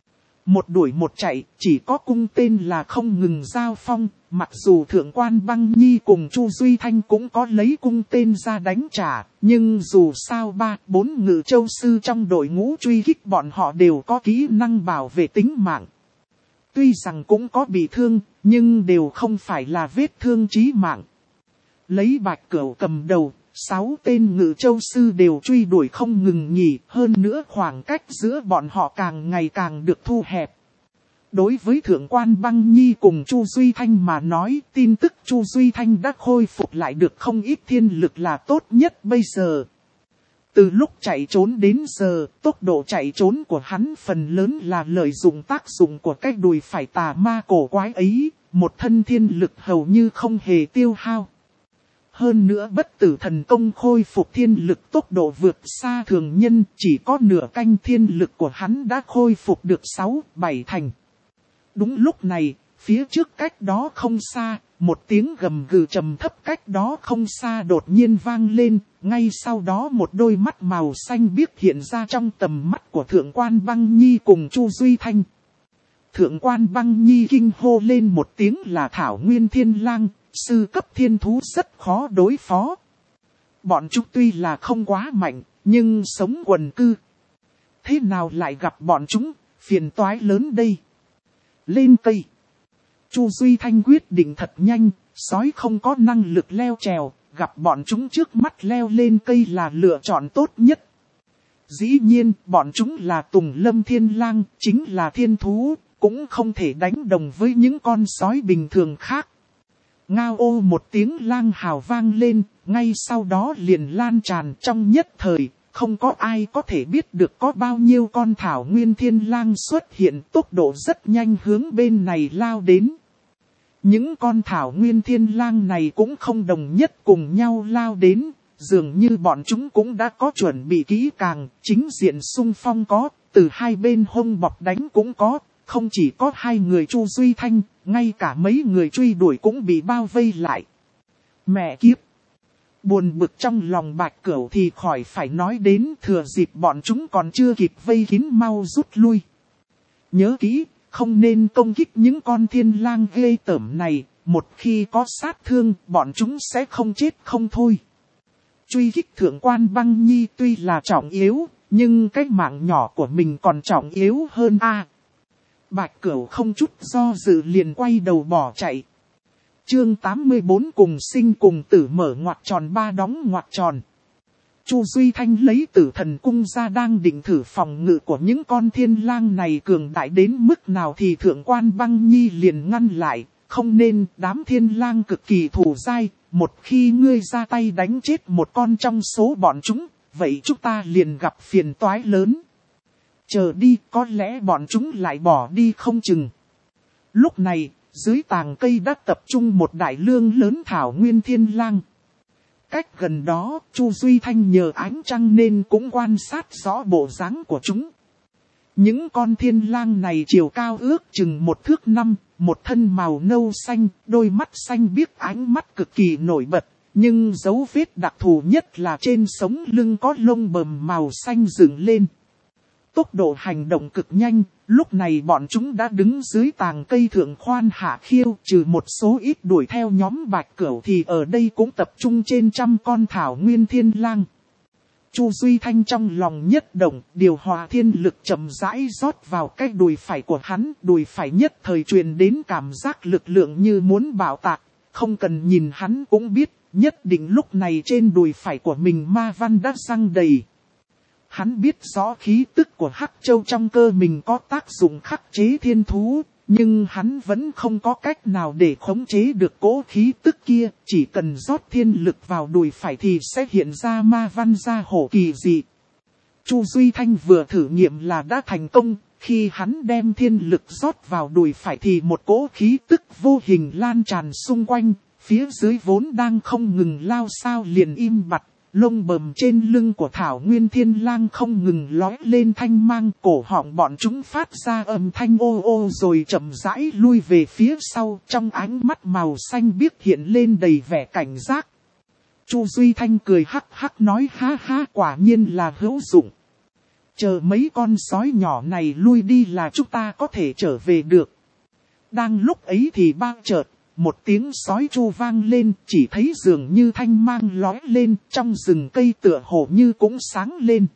Một đuổi một chạy, chỉ có cung tên là không ngừng giao phong, mặc dù Thượng Quan Băng Nhi cùng Chu Duy Thanh cũng có lấy cung tên ra đánh trả, nhưng dù sao 3-4 ngự châu sư trong đội ngũ truy kích bọn họ đều có kỹ năng bảo vệ tính mạng. Tuy rằng cũng có bị thương, nhưng đều không phải là vết thương chí mạng. Lấy Bạch Cửu cầm đầu, 6 tên ngự châu sư đều truy đuổi không ngừng nghỉ, hơn nữa khoảng cách giữa bọn họ càng ngày càng được thu hẹp. Đối với Thượng Quan Băng Nhi cùng Chu Duy Thanh mà nói, tin tức Chu Duy Thanh đã khôi phục lại được không ít thiên lực là tốt nhất bây giờ. Từ lúc chạy trốn đến giờ, tốc độ chạy trốn của hắn phần lớn là lợi dụng tác dụng của cái đùi phải tà ma cổ quái ấy, một thân thiên lực hầu như không hề tiêu hao. Hơn nữa bất tử thần công khôi phục thiên lực tốc độ vượt xa thường nhân, chỉ có nửa canh thiên lực của hắn đã khôi phục được 6-7 thành. Đúng lúc này, phía trước cách đó không xa, một tiếng gầm gừ trầm thấp cách đó không xa đột nhiên vang lên, ngay sau đó một đôi mắt màu xanh biếc hiện ra trong tầm mắt của Thượng Quan Băng Nhi cùng Chu Duy Thanh. Thượng Quan Băng Nhi kinh hô lên một tiếng là Thảo Nguyên Thiên Lang, sư cấp thiên thú rất khó đối phó. Bọn chúng tuy là không quá mạnh, nhưng sống quần cư. Thế nào lại gặp bọn chúng, phiền toái lớn đây. Lên cây. Chu Duy Thanh quyết định thật nhanh, sói không có năng lực leo trèo, gặp bọn chúng trước mắt leo lên cây là lựa chọn tốt nhất. Dĩ nhiên, bọn chúng là Tùng Lâm Thiên Lang, chính là thiên thú, cũng không thể đánh đồng với những con sói bình thường khác. Ngao ô một tiếng lang hào vang lên, ngay sau đó liền lan tràn trong nhất thời, không có ai có thể biết được có bao nhiêu con Thảo Nguyên Thiên Lang xuất hiện, tốc độ rất nhanh hướng bên này lao đến. Những con Thảo Nguyên Thiên Lang này cũng không đồng nhất cùng nhau lao đến, dường như bọn chúng cũng đã có chuẩn bị kỹ càng, chính diện xung phong có, từ hai bên hông bọc đánh cũng có, không chỉ có hai người Chu Duy Thanh, ngay cả mấy người truy đuổi cũng bị bao vây lại. Mẹ kiếp! Buồn bực trong lòng Bạch Cửu thì khỏi phải nói đến, thừa dịp bọn chúng còn chưa kịp vây kín mau rút lui. Nhớ kỹ, không nên công kích những con thiên lang ghê tởm này, một khi có sát thương bọn chúng sẽ không chết không thôi. Truy kích thượng quan Băng Nhi tuy là trọng yếu, nhưng cái mạng nhỏ của mình còn trọng yếu hơn a. Bạch Cửu không chút do dự liền quay đầu bỏ chạy. Chương 84 cùng sinh cùng tử mở ngoặc tròn ba đóng ngoặc tròn. Chu Duy Thanh lấy Tử Thần cung ra đang định thử phòng ngự của những con thiên lang này cường đại đến mức nào thì thượng quan Băng Nhi liền ngăn lại, không nên, đám thiên lang cực kỳ thù dai, một khi ngươi ra tay đánh chết một con trong số bọn chúng, vậy chúng ta liền gặp phiền toái lớn. Chờ đi, có lẽ bọn chúng lại bỏ đi không chừng. Lúc này, dưới tàng cây đã tập trung một đại lương lớn thảo nguyên thiên lang. Cách gần đó, Chu Duy Thanh nhờ ánh trăng nên cũng quan sát rõ bộ dáng của chúng. Những con thiên lang này chiều cao ước chừng 1 thước 5, một thân màu nâu xanh, đôi mắt xanh biếc, ánh mắt cực kỳ nổi bật. Nhưng dấu vết đặc thù nhất là trên sống lưng có lông bờm màu xanh dựng lên. Tốc độ hành động cực nhanh, lúc này bọn chúng đã đứng dưới tàng cây thượng khoan hạ khiêu, trừ một số ít đuổi theo nhóm Bạch Cửu thì ở đây cũng tập trung trên trăm con thảo nguyên thiên lang. Chu Duy Thanh trong lòng nhất động, điều hòa thiên lực chậm rãi rót vào cái đùi phải của hắn, đùi phải nhất thời truyền đến cảm giác lực lượng như muốn bạo tạc, không cần nhìn hắn cũng biết, nhất định lúc này trên đùi phải của mình ma văn đã răng đầy. Hắn biết rõ khí tức của Hắc Châu trong cơ mình có tác dụng khắc chế thiên thú, nhưng hắn vẫn không có cách nào để khống chế được cỗ khí tức kia, chỉ cần rót thiên lực vào đùi phải thì sẽ hiện ra ma văn gia hổ kỳ dị. Chu Duy Thanh vừa thử nghiệm là đã thành công, khi hắn đem thiên lực rót vào đùi phải thì một cỗ khí tức vô hình lan tràn xung quanh, phía dưới vốn đang không ngừng lao sao liền im bặt. Lông bờm trên lưng của thảo nguyên thiên lang không ngừng lói lên thanh mang, cổ họng bọn chúng phát ra âm thanh ô ô rồi chậm rãi lui về phía sau, trong ánh mắt màu xanh biếc hiện lên đầy vẻ cảnh giác. Chu Duy Thanh cười hắc hắc nói ha ha, quả nhiên là hữu dụng. Chờ mấy con sói nhỏ này lui đi là chúng ta có thể trở về được. Đang lúc ấy thì bang chợt. Một tiếng sói tru vang lên, chỉ thấy dường như thanh mang lói lên, trong rừng cây tựa hồ như cũng sáng lên.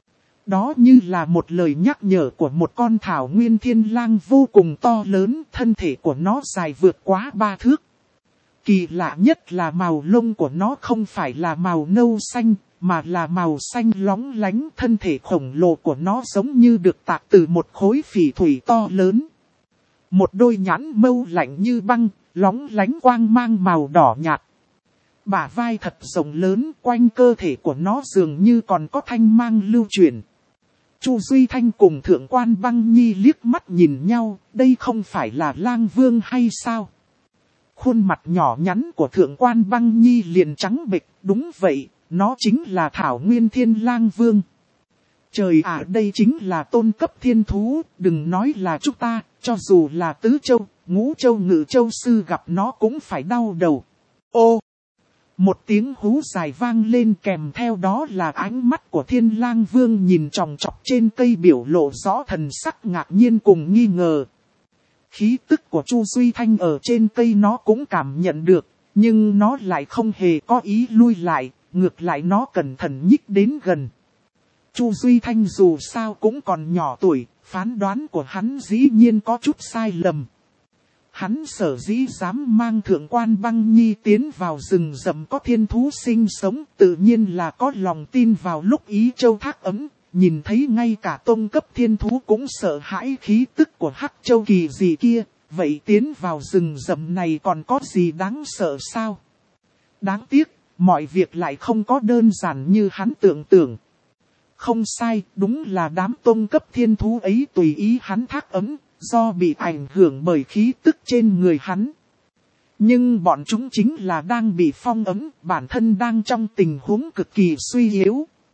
Đó như là một lời nhắc nhở của một con thảo nguyên thiên lang vô cùng to lớn, thân thể của nó dài vượt quá 3 thước. Kỳ lạ nhất là màu lông của nó không phải là màu nâu xanh, mà là màu xanh lóng lánh, thân thể khổng lồ của nó giống như được tạc từ một khối phỉ thủy to lớn. Một đôi nhãn mâu lạnh như băng, lóng lánh quang mang màu đỏ nhạt. Bả vai thật rộng lớn, quanh cơ thể của nó dường như còn có thanh mang lưu chuyển. Chu Duy Thanh cùng thượng quan Băng Nhi liếc mắt nhìn nhau, đây không phải là lang vương hay sao? Khuôn mặt nhỏ nhắn của thượng quan Băng Nhi liền trắng bệch, đúng vậy, nó chính là thảo nguyên thiên lang vương. Trời ạ, đây chính là tôn cấp thiên thú, đừng nói là chúng ta, cho dù là tứ châu, ngũ châu ngự châu sư gặp nó cũng phải đau đầu. Ô! Một tiếng hú dài vang lên, kèm theo đó là ánh mắt của thiên lang vương nhìn chòng chọc trên cây, biểu lộ rõ thần sắc ngạc nhiên cùng nghi ngờ. Khí tức của Chu Duy Thanh ở trên cây nó cũng cảm nhận được, nhưng nó lại không hề có ý lui lại, ngược lại nó cẩn thận nhích đến gần. Chu Duy Thanh dù sao cũng còn nhỏ tuổi, phán đoán của hắn dĩ nhiên có chút sai lầm. Hắn sở dĩ dám mang thượng quan Băng Nhi tiến vào rừng rậm có thiên thú sinh sống, tự nhiên là có lòng tin vào lúc Ý Châu Thác Ấm, nhìn thấy ngay cả tôn cấp thiên thú cũng sợ hãi khí tức của Hắc Châu kỳ gì kia, vậy tiến vào rừng rậm này còn có gì đáng sợ sao? Đáng tiếc, mọi việc lại không có đơn giản như hắn tưởng tượng. Không sai, đúng là đám tôn cấp thiên thú ấy tùy ý hắn thác ấm, do bị ảnh hưởng bởi khí tức trên người hắn. Nhưng bọn chúng chính là đang bị phong ấm, bản thân đang trong tình huống cực kỳ suy yếu.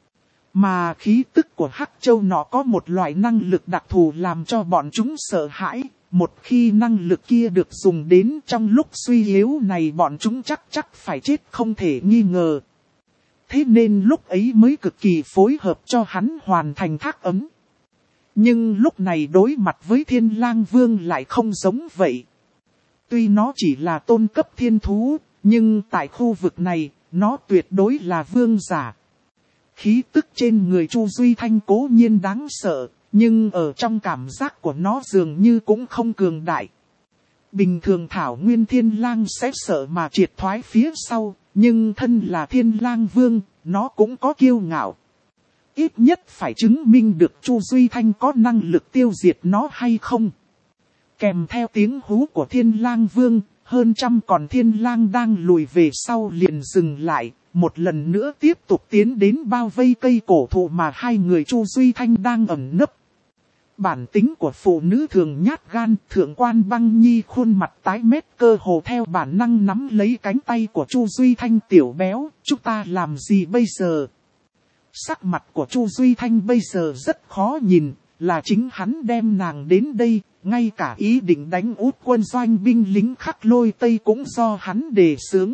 Mà khí tức của Hắc Châu nó có một loại năng lực đặc thù làm cho bọn chúng sợ hãi. Một khi năng lực kia được dùng đến trong lúc suy yếu này bọn chúng chắc phải chết không thể nghi ngờ. Thế nên lúc ấy mới cực kỳ phối hợp cho hắn hoàn thành thác ấm. Nhưng lúc này đối mặt với Thiên Lang Vương lại không giống vậy. Tuy nó chỉ là tôn cấp thiên thú, nhưng tại khu vực này, nó tuyệt đối là vương giả. Khí tức trên người Chu Duy Thanh cố nhiên đáng sợ, nhưng ở trong cảm giác của nó dường như cũng không cường đại. Bình thường Thảo Nguyên Thiên Lang sẽ sợ mà triệt thoái phía sau, nhưng thân là Thiên Lang Vương, nó cũng có kiêu ngạo. Ít nhất phải chứng minh được Chu Duy Thanh có năng lực tiêu diệt nó hay không. Kèm theo tiếng hú của Thiên Lang Vương, hơn trăm con Thiên Lang đang lùi về sau liền dừng lại, một lần nữa tiếp tục tiến đến bao vây cây cổ thụ mà hai người Chu Duy Thanh đang ẩn nấp. Bản tính của phụ nữ thường nhát gan, Thượng Quan Băng Nhi khuôn mặt tái mét cơ hồ theo bản năng nắm lấy cánh tay của Chu Duy Thanh tiểu béo, chúng ta làm gì bây giờ? Sắc mặt của Chu Duy Thanh bây giờ rất khó nhìn, là chính hắn đem nàng đến đây, ngay cả ý định đánh út quân doanh binh lính Khắc Lôi Tây cũng do hắn đề xướng.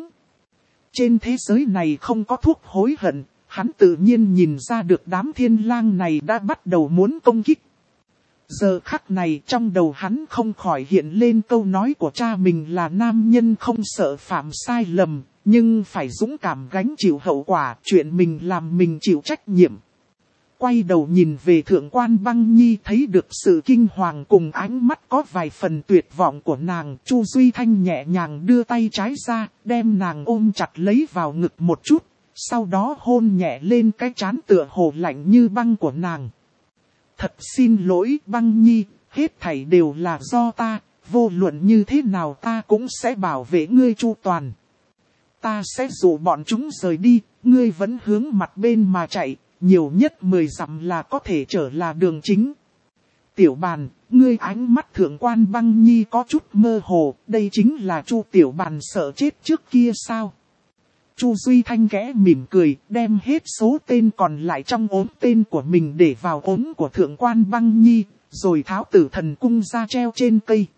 Trên thế giới này không có thuốc hối hận, hắn tự nhiên nhìn ra được đám thiên lang này đã bắt đầu muốn công kích. Giờ khắc này trong đầu hắn không khỏi hiện lên câu nói của cha mình là nam nhân không sợ phạm sai lầm, nhưng phải dũng cảm gánh chịu hậu quả, chuyện mình làm mình chịu trách nhiệm. Quay đầu nhìn về Thượng Quan Băng Nhi thấy được sự kinh hoàng cùng ánh mắt có vài phần tuyệt vọng của nàng. Chu Duy Thanh nhẹ nhàng đưa tay trái ra, đem nàng ôm chặt lấy vào ngực một chút, sau đó hôn nhẹ lên cái trán tựa hồ lạnh như băng của nàng. Thật xin lỗi Băng Nhi, hết thảy đều là do ta, vô luận như thế nào ta cũng sẽ bảo vệ ngươi chu toàn. Ta sẽ dụ bọn chúng rời đi, ngươi vẫn hướng mặt bên mà chạy. Nhiều nhất 10 dặm là có thể trở là đường chính. Tiểu Bàn, ngươi ánh mắt Thượng Quan Băng Nhi có chút mơ hồ, đây chính là Chu Tiểu Bàn sợ chết trước kia sao? Chu Duy Thanh khẽ mỉm cười, đem hết số tên còn lại trong ốm tên của mình để vào ốm của Thượng Quan Băng Nhi, rồi tháo Tử Thần Cung ra treo trên cây.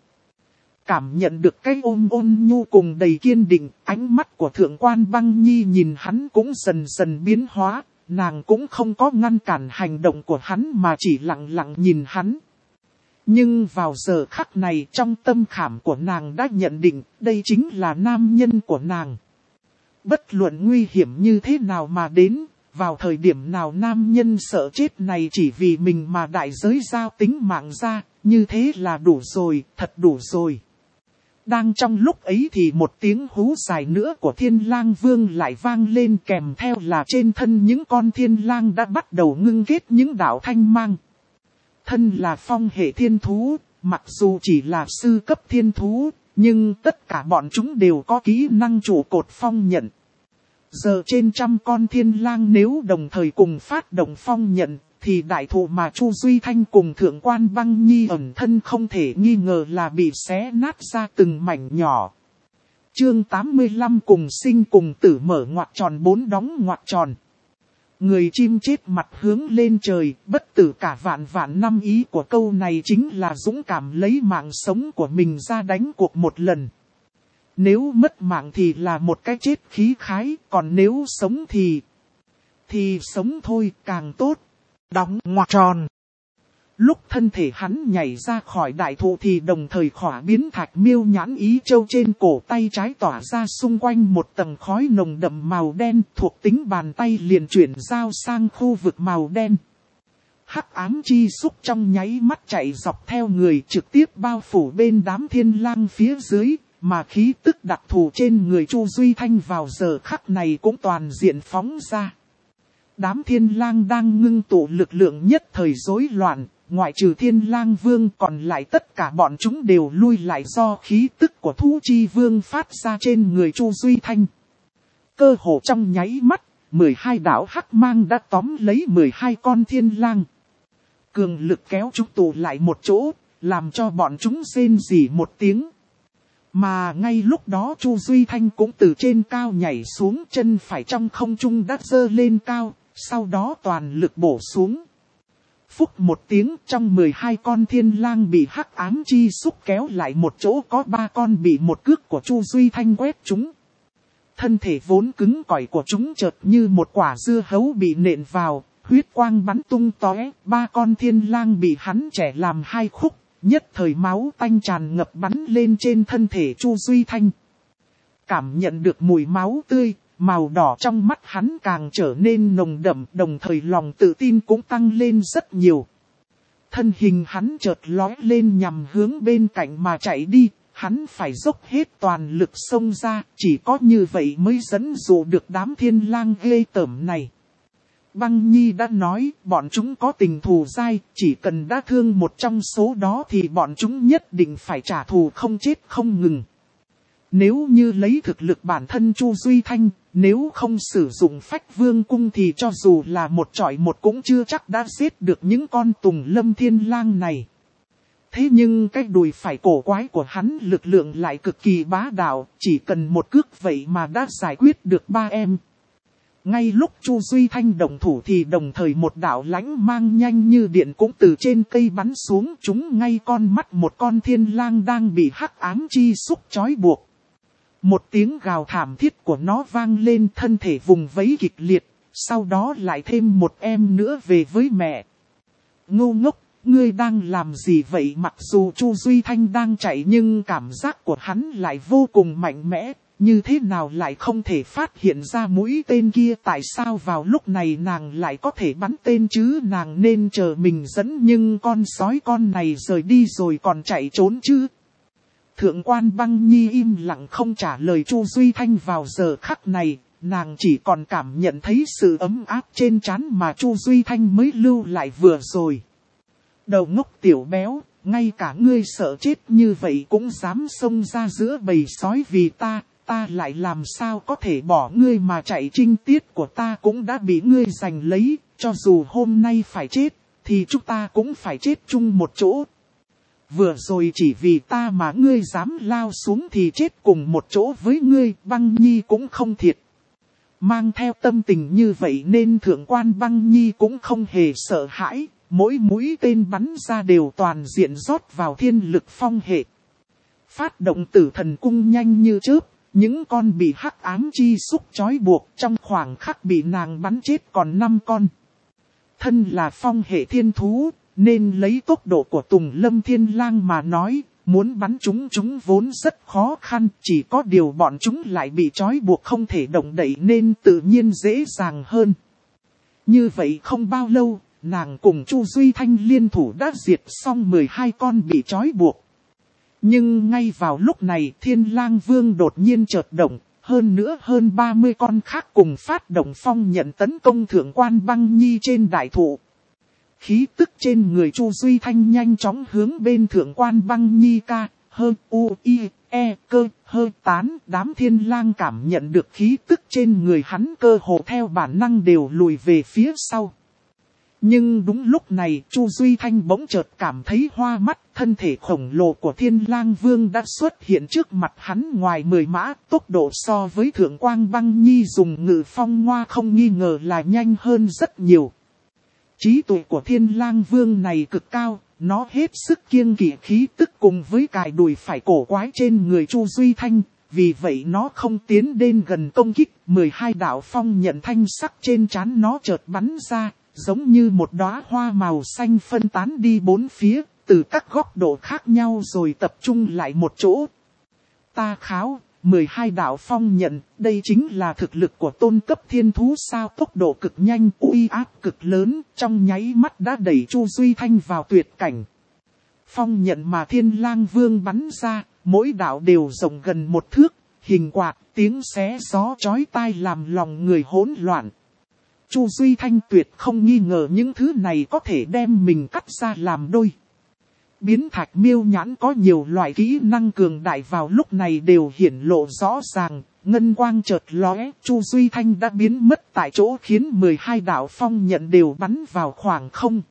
Cảm nhận được cái ôn nhu cùng đầy kiên định, ánh mắt của Thượng Quan Băng Nhi nhìn hắn cũng dần dần biến hóa. Nàng cũng không có ngăn cản hành động của hắn mà chỉ lặng lặng nhìn hắn. Nhưng vào giờ khắc này trong tâm khảm của nàng đã nhận định đây chính là nam nhân của nàng. Bất luận nguy hiểm như thế nào mà đến, vào thời điểm nào nam nhân sợ chết này chỉ vì mình mà đại giới giao tính mạng ra, như thế là đủ rồi, thật đủ rồi. Đang trong lúc ấy thì một tiếng hú dài nữa của Thiên Lang Vương lại vang lên kèm theo là trên thân những con thiên lang đã bắt đầu ngưng kết những đạo thanh mang. Thân là phong hệ thiên thú, mặc dù chỉ là sư cấp thiên thú, nhưng tất cả bọn chúng đều có kỹ năng trụ cột phong nhận. Giờ trên trăm con thiên lang nếu đồng thời cùng phát động phong nhận, thì đại thụ mà Chu Duy Thanh cùng Thượng Quan Băng Nhi ẩn thân không thể nghi ngờ là bị xé nát ra từng mảnh nhỏ. Chương 85 cùng sinh cùng tử mở ngoặc tròn 4 đóng ngoặc tròn. Người chim chết mặt hướng lên trời, bất tử cả vạn năm ý của câu này chính là dũng cảm lấy mạng sống của mình ra đánh cuộc một lần. Nếu mất mạng thì là một cái chết khí khái, còn nếu sống thì sống thôi càng tốt. Đóng ngoặc tròn. Lúc thân thể hắn nhảy ra khỏi đại thụ thì đồng thời khỏa biến thạch miêu nhãn ý châu trên cổ tay trái tỏa ra xung quanh một tầng khói nồng đậm màu đen, thuộc tính bàn tay liền chuyển giao sang khu vực màu đen. Hắc ám chi xúc trong nháy mắt chạy dọc theo người trực tiếp bao phủ bên đám thiên lang phía dưới, mà khí tức đặc thù trên người Chu Duy Thanh vào giờ khắc này cũng toàn diện phóng ra. Đám thiên lang đang ngưng tụ lực lượng nhất thời rối loạn, ngoại trừ Thiên Lang Vương còn lại tất cả bọn chúng đều lui lại do khí tức của Thú Chi Vương phát ra trên người Chu Duy Thanh. Cơ hồ trong nháy mắt, 12 đạo hắc mang đã tóm lấy 12 con thiên lang. Cường lực kéo chúng tụ lại một chỗ, làm cho bọn chúng rên rỉ một tiếng. Mà ngay lúc đó Chu Duy Thanh cũng từ trên cao nhảy xuống, chân phải trong không trung đã giơ lên cao, sau đó toàn lực bổ xuống. Phúc một tiếng, trong 12 con thiên lang bị hắc ám chi xúc kéo lại một chỗ, có 3 con bị một cước của Chu Duy Thanh quét trúng. Thân thể vốn cứng cỏi của chúng chợt như một quả dưa hấu bị nện vào, huyết quang bắn tung tóe. 3 con thiên lang bị hắn chẻ làm 2 khúc, nhất thời máu tanh tràn ngập bắn lên trên thân thể Chu Duy Thanh. Cảm nhận được mùi máu tươi, màu đỏ trong mắt hắn càng trở nên nồng đậm, đồng thời lòng tự tin cũng tăng lên rất nhiều. Thân hình hắn chợt lói lên nhằm hướng bên cạnh mà chạy đi, hắn phải dốc hết toàn lực xông ra, chỉ có như vậy mới dẫn dụ được đám thiên lang ghê tởm này. Băng Nhi đã nói, bọn chúng có tình thù dai, chỉ cần đã thương một trong số đó thì bọn chúng nhất định phải trả thù không chết không ngừng. Nếu như lấy thực lực bản thân Chu Duy Thanh, nếu không sử dụng Phách Vương Cung thì cho dù là một chọi một cũng chưa chắc đã giết được những con Tùng Lâm Thiên Lang này. Thế nhưng cái đùi phải cổ quái của hắn lực lượng lại cực kỳ bá đạo, chỉ cần một cước vậy mà đã giải quyết được 3 em. Ngay lúc Chu Duy Thanh động thủ thì đồng thời một đạo lãnh mang nhanh như điện cũng từ trên cây bắn xuống, trúng ngay con mắt một con thiên lang đang bị hắc ám chi xúc trói buộc. Một tiếng gào thảm thiết của nó vang lên, thân thể vùng vẫy kịch liệt, sau đó lại thêm một em nữa về với mẹ. Ngu ngốc, ngươi đang làm gì vậy? Mặc dù Chu Duy Thanh đang chạy nhưng cảm giác của hắn lại vô cùng mạnh mẽ, như thế nào lại không thể phát hiện ra mũi tên kia? Tại sao vào lúc này nàng lại có thể bắn tên chứ? Nàng nên chờ mình dẫn nhưng con sói con này rời đi rồi còn chạy trốn chứ? Thượng quan Băng Nhi im lặng không trả lời Chu Duy Thanh vào giờ khắc này, nàng chỉ còn cảm nhận thấy sự ấm áp trên trán mà Chu Duy Thanh mới lưu lại vừa rồi. Đầu ngốc tiểu béo, ngay cả ngươi sợ chết như vậy cũng dám xông ra giữa bầy sói vì ta lại làm sao có thể bỏ ngươi mà chạy? Trinh tiết của ta cũng đã bị ngươi giành lấy, cho dù hôm nay phải chết, thì chúng ta cũng phải chết chung một chỗ. Vừa rồi chỉ vì ta mà ngươi dám lao xuống thì chết cùng một chỗ với ngươi, Băng Nhi cũng không thiệt. Mang theo tâm tình như vậy nên thượng quan Băng Nhi cũng không hề sợ hãi, mỗi mũi tên bắn ra đều toàn diện rót vào thiên lực phong hệ. Phát động Tử Thần Cung nhanh như chớp, những con bị hắc ám chi xúc trói buộc trong khoảng khắc bị nàng bắn chết còn 5 con. Thân là phong hệ thiên thú, nên lấy tốc độ của Tùng Lâm Thiên Lang mà nói, muốn bắn chúng vốn rất khó khăn, chỉ có điều bọn chúng lại bị trói buộc không thể động đậy nên tự nhiên dễ dàng hơn. Như vậy không bao lâu, nàng cùng Chu Duy Thanh liên thủ đã diệt xong 12 con bị trói buộc. Nhưng ngay vào lúc này Thiên Lang Vương đột nhiên chợt động, hơn nữa hơn 30 con khác cùng phát động phong nhận tấn công thượng quan Băng Nhi trên đại thụ. Khí tức trên người Chu Duy Thanh nhanh chóng hướng bên thượng quan Băng Nhi ca, hơ u i e cơ hơ tán. Đám thiên lang cảm nhận được khí tức trên người hắn cơ hồ theo bản năng đều lùi về phía sau. Nhưng đúng lúc này Chu Duy Thanh bỗng chợt cảm thấy hoa mắt, thân thể khổng lồ của Thiên Lang Vương đã xuất hiện trước mặt hắn ngoài 10 mã, tốc độ so với thượng quan Băng Nhi dùng ngự phong ngoa không nghi ngờ là nhanh hơn rất nhiều. Trí tuệ của Thiên Lang Vương này cực cao, nó hết sức kiêng kỵ khí tức cùng với cài đùi phải cổ quái trên người Chu Duy Thanh, vì vậy nó không tiến đến gần công kích. 12 đạo phong nhận thanh sắc trên trán nó chợt bắn ra, giống như một đóa hoa màu xanh phân tán đi bốn phía, từ các góc độ khác nhau rồi tập trung lại một chỗ. Ta kháo, 12 đạo phong nhận, đây chính là thực lực của tôn cấp thiên thú sao? Tốc độ cực nhanh, uy áp cực lớn, trong nháy mắt đã đẩy Chu Duy Thanh vào tuyệt cảnh. Phong nhận mà Thiên Lang Vương bắn ra, mỗi đạo đều rộng gần 1 thước, hình quạt, tiếng xé gió chói tai làm lòng người hỗn loạn. Chu Duy Thanh tuyệt không nghi ngờ những thứ này có thể đem mình cắt ra làm đôi. Biến thạch miêu nhãn có nhiều loại kỹ năng cường đại vào lúc này đều hiển lộ rõ ràng, ngân quang chợt lóe, Chu Duy Thanh đã biến mất tại chỗ khiến 12 đạo phong nhận đều bắn vào khoảng không.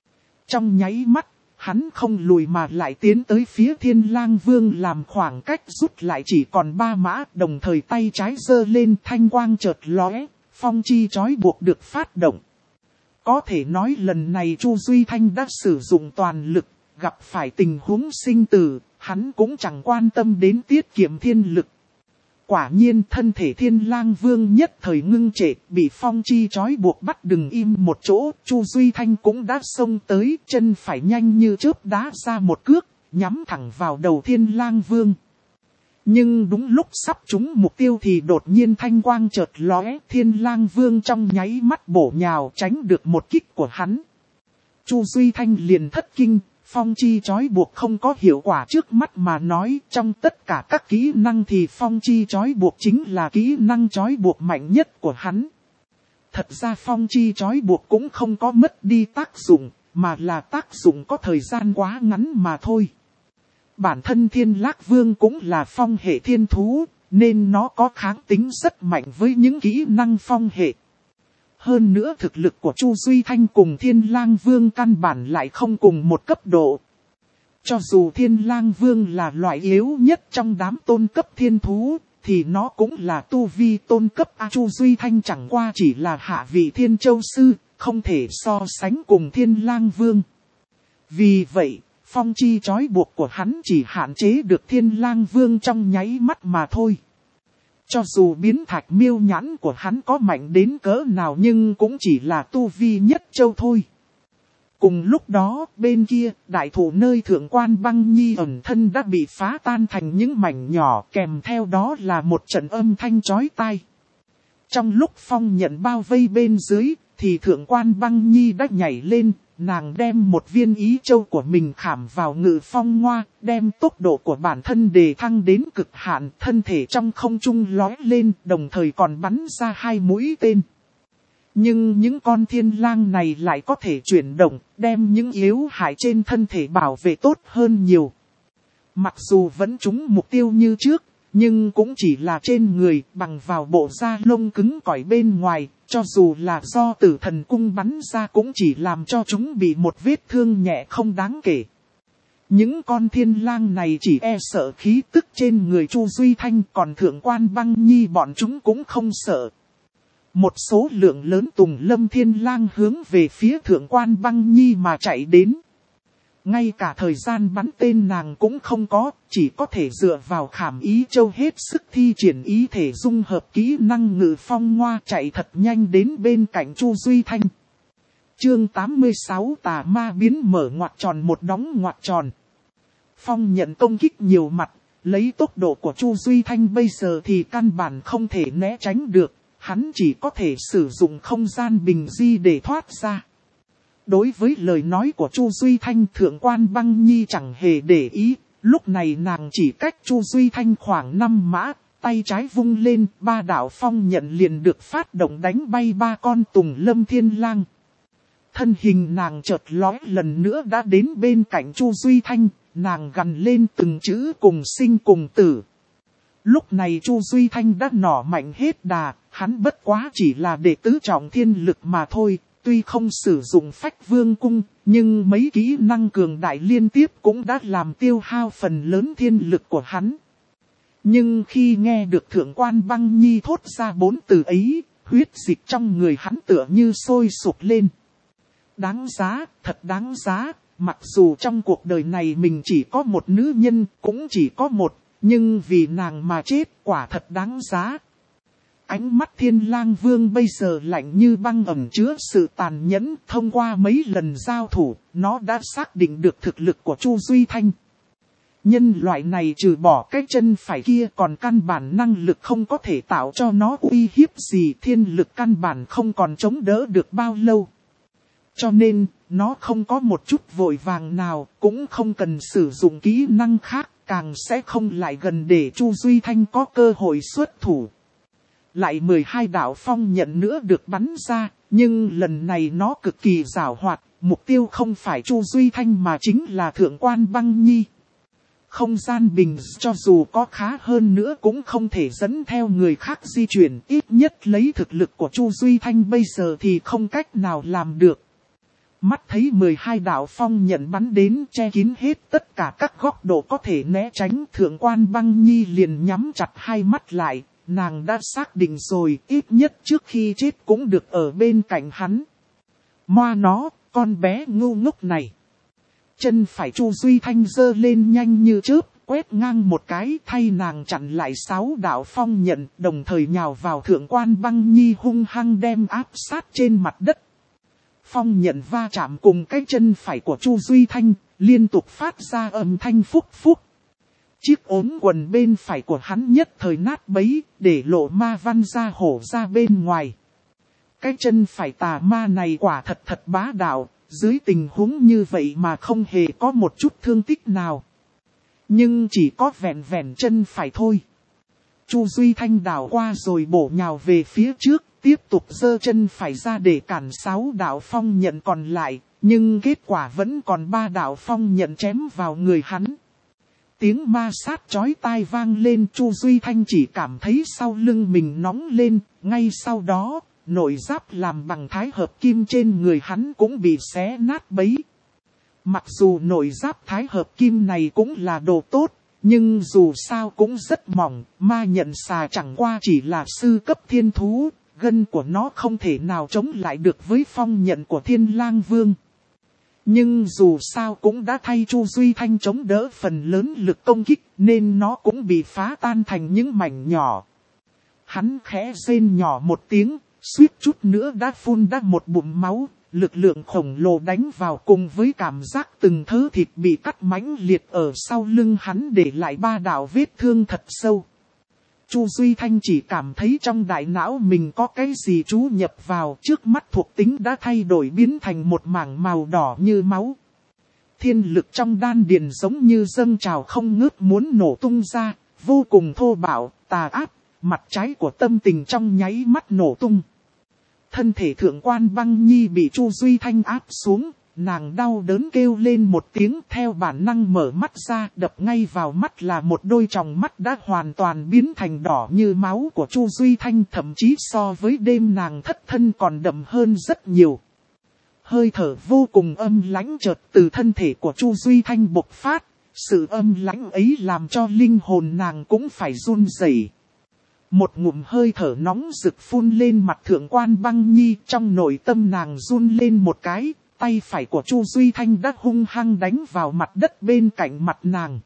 Trong nháy mắt, hắn không lùi mà lại tiến tới phía Thiên Lang Vương làm khoảng cách rút lại chỉ còn 3 mã, đồng thời tay trái giơ lên thanh quang chợt lóe. phong chi trói buộc được phát động. Có thể nói lần này Chu Duy Thanh đã sử dụng toàn lực, gặp phải tình huống sinh tử, hắn cũng chẳng quan tâm đến tiết kiệm thiên lực. Quả nhiên thân thể Thiên Lang Vương nhất thời ngưng trệ, bị phong chi trói buộc bắt đừng im một chỗ, Chu Duy Thanh cũng đã xông tới, chân phải nhanh như chớp đá ra một cước, nhắm thẳng vào đầu Thiên Lang Vương. Nhưng đúng lúc sắp trúng mục tiêu thì đột nhiên thanh quang chợt lóe, Thiên Lang Vương trong nháy mắt bổ nhào tránh được một kích của hắn. Chu Duy Thanh liền thất kinh, phong chi trói buộc không có hiệu quả trước mắt mà nói, trong tất cả các kỹ năng thì phong chi trói buộc chính là kỹ năng trói buộc mạnh nhất của hắn. Thật ra phong chi trói buộc cũng không có mất đi tác dụng, mà là tác dụng có thời gian quá ngắn mà thôi. Bản thân Thiên Lác Vương cũng là phong hệ thiên thú, nên nó có kháng tính rất mạnh với những kỹ năng phong hệ. Hơn nữa thực lực của Chu Duy Thanh cùng Thiên Lang Vương căn bản lại không cùng một cấp độ. Cho dù Thiên Lang Vương là loại yếu nhất trong đám tôn cấp thiên thú, thì nó cũng là tu vi tôn cấp. Chu Duy Thanh chẳng qua chỉ là hạ vị Thiên Châu Sư, không thể so sánh cùng Thiên Lang Vương. Vì vậy, phong chi trói buộc của hắn chỉ hạn chế được Thiên Lang Vương trong nháy mắt mà thôi. Cho dù biến thạch miêu nhãn của hắn có mạnh đến cỡ nào nhưng cũng chỉ là tu vi nhất châu thôi. Cùng lúc đó, bên kia, đại thụ nơi Thượng Quan Băng Nhi ẩn thân đã bị phá tan thành những mảnh nhỏ, kèm theo đó là một trận âm thanh chói tai. Trong lúc phong nhận bao vây bên dưới, thì Thượng Quan Băng Nhi đã nhảy lên, nàng đem một viên ý châu của mình khảm vào ngự phong ngoa, đem tốc độ của bản thân đề thăng đến cực hạn, thân thể trong không trung lói lên, đồng thời còn bắn ra 2 mũi tên. Nhưng những con thiên lang này lại có thể chuyển động, đem những yếu hại trên thân thể bảo vệ tốt hơn nhiều. Mặc dù vẫn trúng mục tiêu như trước, nhưng cũng chỉ là trên người, bằng vào bộ da lông cứng cỏi bên ngoài, cho dù là do Tử Thần Cung bắn ra cũng chỉ làm cho chúng bị một vết thương nhẹ không đáng kể. Những con thiên lang này chỉ e sợ khí tức trên người Chu Duy Thanh, còn Thượng Quan Băng Nhi bọn chúng cũng không sợ. Một số lượng lớn tùng lâm thiên lang hướng về phía Thượng Quan Băng Nhi mà chạy đến. Ngay cả thời gian bắn tên nàng cũng không có, chỉ có thể dựa vào khảm ý châu hết sức thi triển ý thể dung hợp kỹ năng ngự phong ngoa chạy thật nhanh đến bên cạnh Chu Duy Thanh. Chương 86 Tà Ma biến mở ngoặc tròn một đóng ngoặc tròn. Phong nhận công kích nhiều mặt, lấy tốc độ của Chu Duy Thanh bây giờ thì căn bản không thể né tránh được, hắn chỉ có thể sử dụng không gian bình di để thoát ra. Đối với lời nói của Chu Duy Thanh, Thượng Quan Băng Nhi chẳng hề để ý, lúc này nàng chỉ cách Chu Duy Thanh khoảng 5 mã, tay trái vung lên, 3 đạo phong nhận liền được phát động đánh bay 3 con tùng lâm thiên lang. Thân hình nàng chợt lóe lần nữa đã đến bên cạnh Chu Duy Thanh, nàng gằn lên từng chữ cùng sinh cùng tử. Lúc này Chu Duy Thanh đã nỏ mạnh hết đà, hắn bất quá chỉ là đệ tứ trọng thiên lực mà thôi. Tuy không sử dụng phách vương cung, nhưng mấy kỹ năng cường đại liên tiếp cũng đã làm tiêu hao phần lớn thiên lực của hắn. Nhưng khi nghe được Thượng Quan Băng Nhi thốt ra 4 từ ấy, huyết dịch trong người hắn tựa như sôi sục lên. Đáng giá, thật đáng giá, mặc dù trong cuộc đời này mình chỉ có một nữ nhân, cũng chỉ có một, nhưng vì nàng mà chết quả thật đáng giá. Ánh mắt Thiên Lang Vương bây giờ lạnh như băng ẩn chứa sự tàn nhẫn, thông qua mấy lần giao thủ, nó đã xác định được thực lực của Chu Duy Thanh. Nhân loại này trừ bỏ cái chân phải kia còn căn bản năng lực không có thể tạo cho nó uy hiếp gì, thiên lực căn bản không còn chống đỡ được bao lâu. Cho nên, nó không có một chút vội vàng nào, cũng không cần sử dụng kỹ năng khác, càng sẽ không lại gần để Chu Duy Thanh có cơ hội xuất thủ. Lại 12 đạo phong nhận nữa được bắn ra, nhưng lần này nó cực kỳ giảo hoạt, mục tiêu không phải Chu Duy Thanh mà chính là Thượng Quan Băng Nhi. Không gian bình cho dù có khá hơn nữa cũng không thể dẫn theo người khác di chuyển, ít nhất lấy thực lực của Chu Duy Thanh bây giờ thì không cách nào làm được. Mắt thấy 12 đạo phong nhận bắn đến che kín hết tất cả các góc độ có thể né tránh, Thượng Quan Băng Nhi liền nhắm chặt hai mắt lại, nàng đã xác định rồi, ít nhất trước khi chết cũng được ở bên cạnh hắn. Moa nó, con bé ngu ngốc này. Chân phải Chu Duy Thanh giơ lên nhanh như chớp, quét ngang một cái thay nàng chặn lại 6 đạo phong nhận, đồng thời nhào vào Thượng Quan Băng Nhi hung hăng đem áp sát trên mặt đất. Phong nhận va chạm cùng cái chân phải của Chu Duy Thanh, liên tục phát ra âm thanh phúc phúc. Chiếc ốm quần bên phải của hắn nhất thời nát bấy, để lộ ma văn da hổ ra bên ngoài. Cái chân phải tà ma này quả thật bá đạo, dưới tình huống như vậy mà không hề có một chút thương tích nào. Nhưng chỉ có vẹn chân phải thôi. Chu Duy Thanh đảo qua rồi bổ nhào về phía trước, tiếp tục giơ chân phải ra để cản 6 đạo phong nhận còn lại, nhưng kết quả vẫn còn 3 đạo phong nhận chém vào người hắn. Tiếng ma sát chói tai vang lên, Chu Duy Thanh chỉ cảm thấy sau lưng mình nóng lên, ngay sau đó, nội giáp làm bằng thái hợp kim trên người hắn cũng bị xé nát bấy. Mặc dù nội giáp thái hợp kim này cũng là đồ tốt, nhưng dù sao cũng rất mỏng, ma nhận xà chẳng qua chỉ là sư cấp thiên thú, gân của nó không thể nào chống lại được với phong nhận của Thiên Lang Vương. Nhưng dù sao cũng đã thay Chu Duy Thanh chống đỡ phần lớn lực công kích, nên nó cũng bị phá tan thành những mảnh nhỏ. Hắn khẽ rên nhỏ một tiếng, suýt chút nữa đã phun ra một bụng máu, lực lượng khổng lồ đánh vào cùng với cảm giác từng thớ thịt bị cắt mãnh liệt ở sau lưng hắn để lại 3 đạo vết thương thật sâu. Chu Duy Thanh chỉ cảm thấy trong đại não mình có cái gì chú nhập vào, trước mắt thuộc tính đã thay đổi biến thành một mảng màu đỏ như máu. Thiên lực trong đan điền giống như dâng trào không ngớt muốn nổ tung ra, vô cùng thô bạo, tà ác, mặt trái của tâm tình trong nháy mắt nổ tung. Thân thể Thượng Quan Băng Nhi bị Chu Duy Thanh áp xuống, nàng đau đớn kêu lên một tiếng, theo bản năng mở mắt ra, đập ngay vào mắt là một đôi tròng mắt đã hoàn toàn biến thành đỏ như máu của Chu Duy Thanh, thậm chí so với đêm nàng thất thân còn đậm hơn rất nhiều. Hơi thở vô cùng âm lãnh chợt từ thân thể của Chu Duy Thanh bộc phát, sự âm lãnh ấy làm cho linh hồn nàng cũng phải run rẩy. Một ngụm hơi thở nóng rực phun lên mặt Thượng Quan Băng Nhi, trong nội tâm nàng run lên một cái, tay phải của Chu Duy Thanh đã hung hăng đánh vào mặt đất bên cạnh mặt nàng.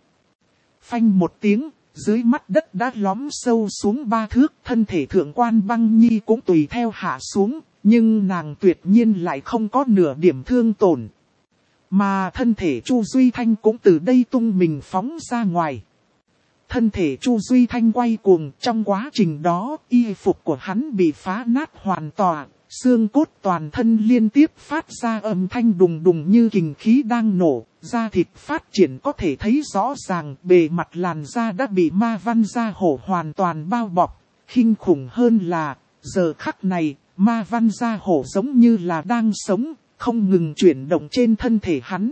Phanh một tiếng, dưới mắt đất đã lõm sâu xuống 3 thước, thân thể Thượng Quan Băng Nhi cũng tùy theo hạ xuống, nhưng nàng tuyệt nhiên lại không có nửa điểm thương tổn. Mà thân thể Chu Duy Thanh cũng từ đây tung mình phóng ra ngoài. Thân thể Chu Duy Thanh quay cuồng, trong quá trình đó, y phục của hắn bị phá nát hoàn toàn, xương cốt toàn thân liên tiếp phát ra âm thanh đùng đùng như kình khí đang nổ, da thịt phát triển có thể thấy rõ ràng, bề mặt làn da đã bị ma văn da hổ hoàn toàn bao bọc. Kinh khủng hơn là, giờ khắc này, ma văn da hổ giống như là đang sống, không ngừng chuyển động trên thân thể hắn.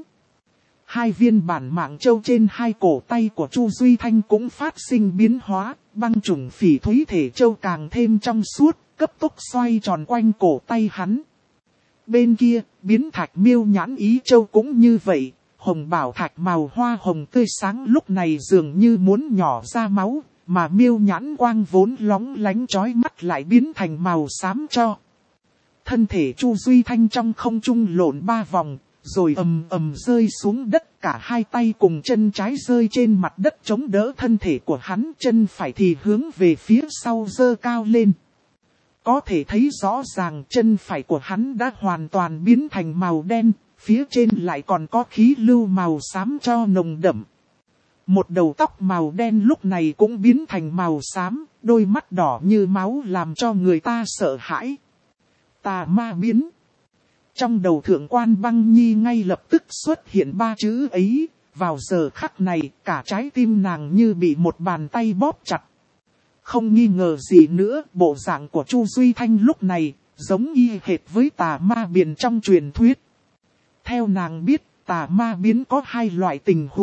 2 viên bản mạng châu trên 2 cổ tay của Chu Duy Thanh cũng phát sinh biến hóa, băng trùng phỉ thúy thể châu càng thêm trong suốt, cấp tốc xoay tròn quanh cổ tay hắn. Bên kia, biến thạch miêu nhãn ý châu cũng như vậy, hồng bảo thạch màu hoa hồng tươi sáng lúc này dường như muốn nhỏ ra máu, mà miêu nhãn quang vốn lóng lánh chói mắt lại biến thành màu xám cho. Thân thể Chu Duy Thanh trong không trung lộn 3 vòng, rồi ầm ầm rơi xuống đất, cả 2 tay cùng chân trái rơi trên mặt đất chống đỡ thân thể của hắn, chân phải thì hướng về phía sau giơ cao lên. Có thể thấy rõ ràng chân phải của hắn đã hoàn toàn biến thành màu đen, phía trên lại còn có khí lưu màu xám cho nồng đậm. Một đầu tóc màu đen lúc này cũng biến thành màu xám, đôi mắt đỏ như máu làm cho người ta sợ hãi. Tà ma biến. Trong đầu Thượng Quan Băng Nhi ngay lập tức xuất hiện 3 chữ ấy, vào giờ khắc này cả trái tim nàng như bị một bàn tay bóp chặt. Không nghi ngờ gì nữa, bộ dạng của Chu Duy Thanh lúc này, giống y hệt với tà ma biến trong truyền thuyết. Theo nàng biết, tà ma biến có 2 loại tình huống,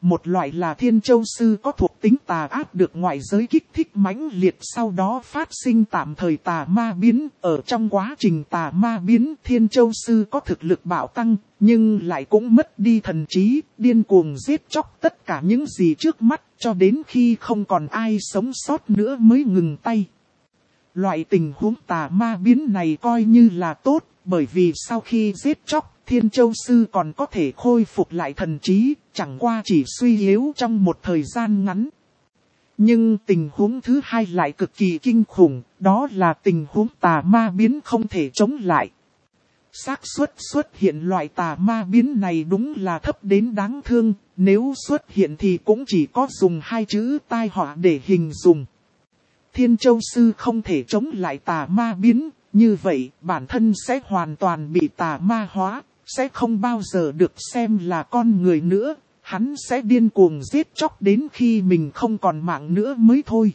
một loại là Thiên Châu Sư có thuộc tính tà ác được ngoại giới kích thích mãnh liệt, sau đó phát sinh tạm thời tà ma biến. Ở trong quá trình tà ma biến, Thiên Châu Sư có thực lực bạo tăng, nhưng lại cũng mất đi thần trí, điên cuồng giết chóc tất cả những gì trước mắt, cho đến khi không còn ai sống sót nữa mới ngừng tay. Loại tình huống tà ma biến này coi như là tốt, bởi vì sau khi giết chóc, Thiên Châu Sư còn có thể khôi phục lại thần trí, chẳng qua chỉ suy yếu trong một thời gian ngắn. Nhưng tình huống thứ hai lại cực kỳ kinh khủng, đó là tình huống tà ma biến không thể chống lại. Xác suất xuất hiện loại tà ma biến này đúng là thấp đến đáng thương, nếu xuất hiện thì cũng chỉ có dùng hai chữ tai họa để hình dung. Thiên Châu Sư không thể chống lại tà ma biến, như vậy bản thân sẽ hoàn toàn bị tà ma hóa, sẽ không bao giờ được xem là con người nữa, hắn sẽ điên cuồng giết chóc đến khi mình không còn mạng nữa mới thôi.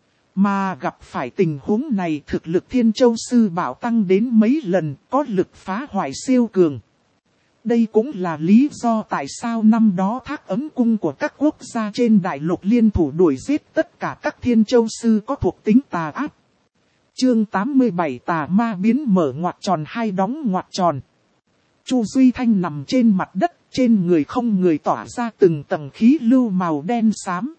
Mà gặp phải tình huống này, thực lực Thiên Châu Sư bạo tăng đến mấy lần, có lực phá hoại siêu cường. Đây cũng là lý do tại sao năm đó Thác Ấm Cung của các quốc gia trên đại lục liên thủ đuổi giết tất cả các Thiên Châu Sư có thuộc tính tà ác. Chương 87 tà ma biến mở ngoặc tròn hai đóng ngoặc tròn. Chu Duy Thanh nằm trên mặt đất, trên người không người tỏa ra từng tầng khí lưu màu đen xám.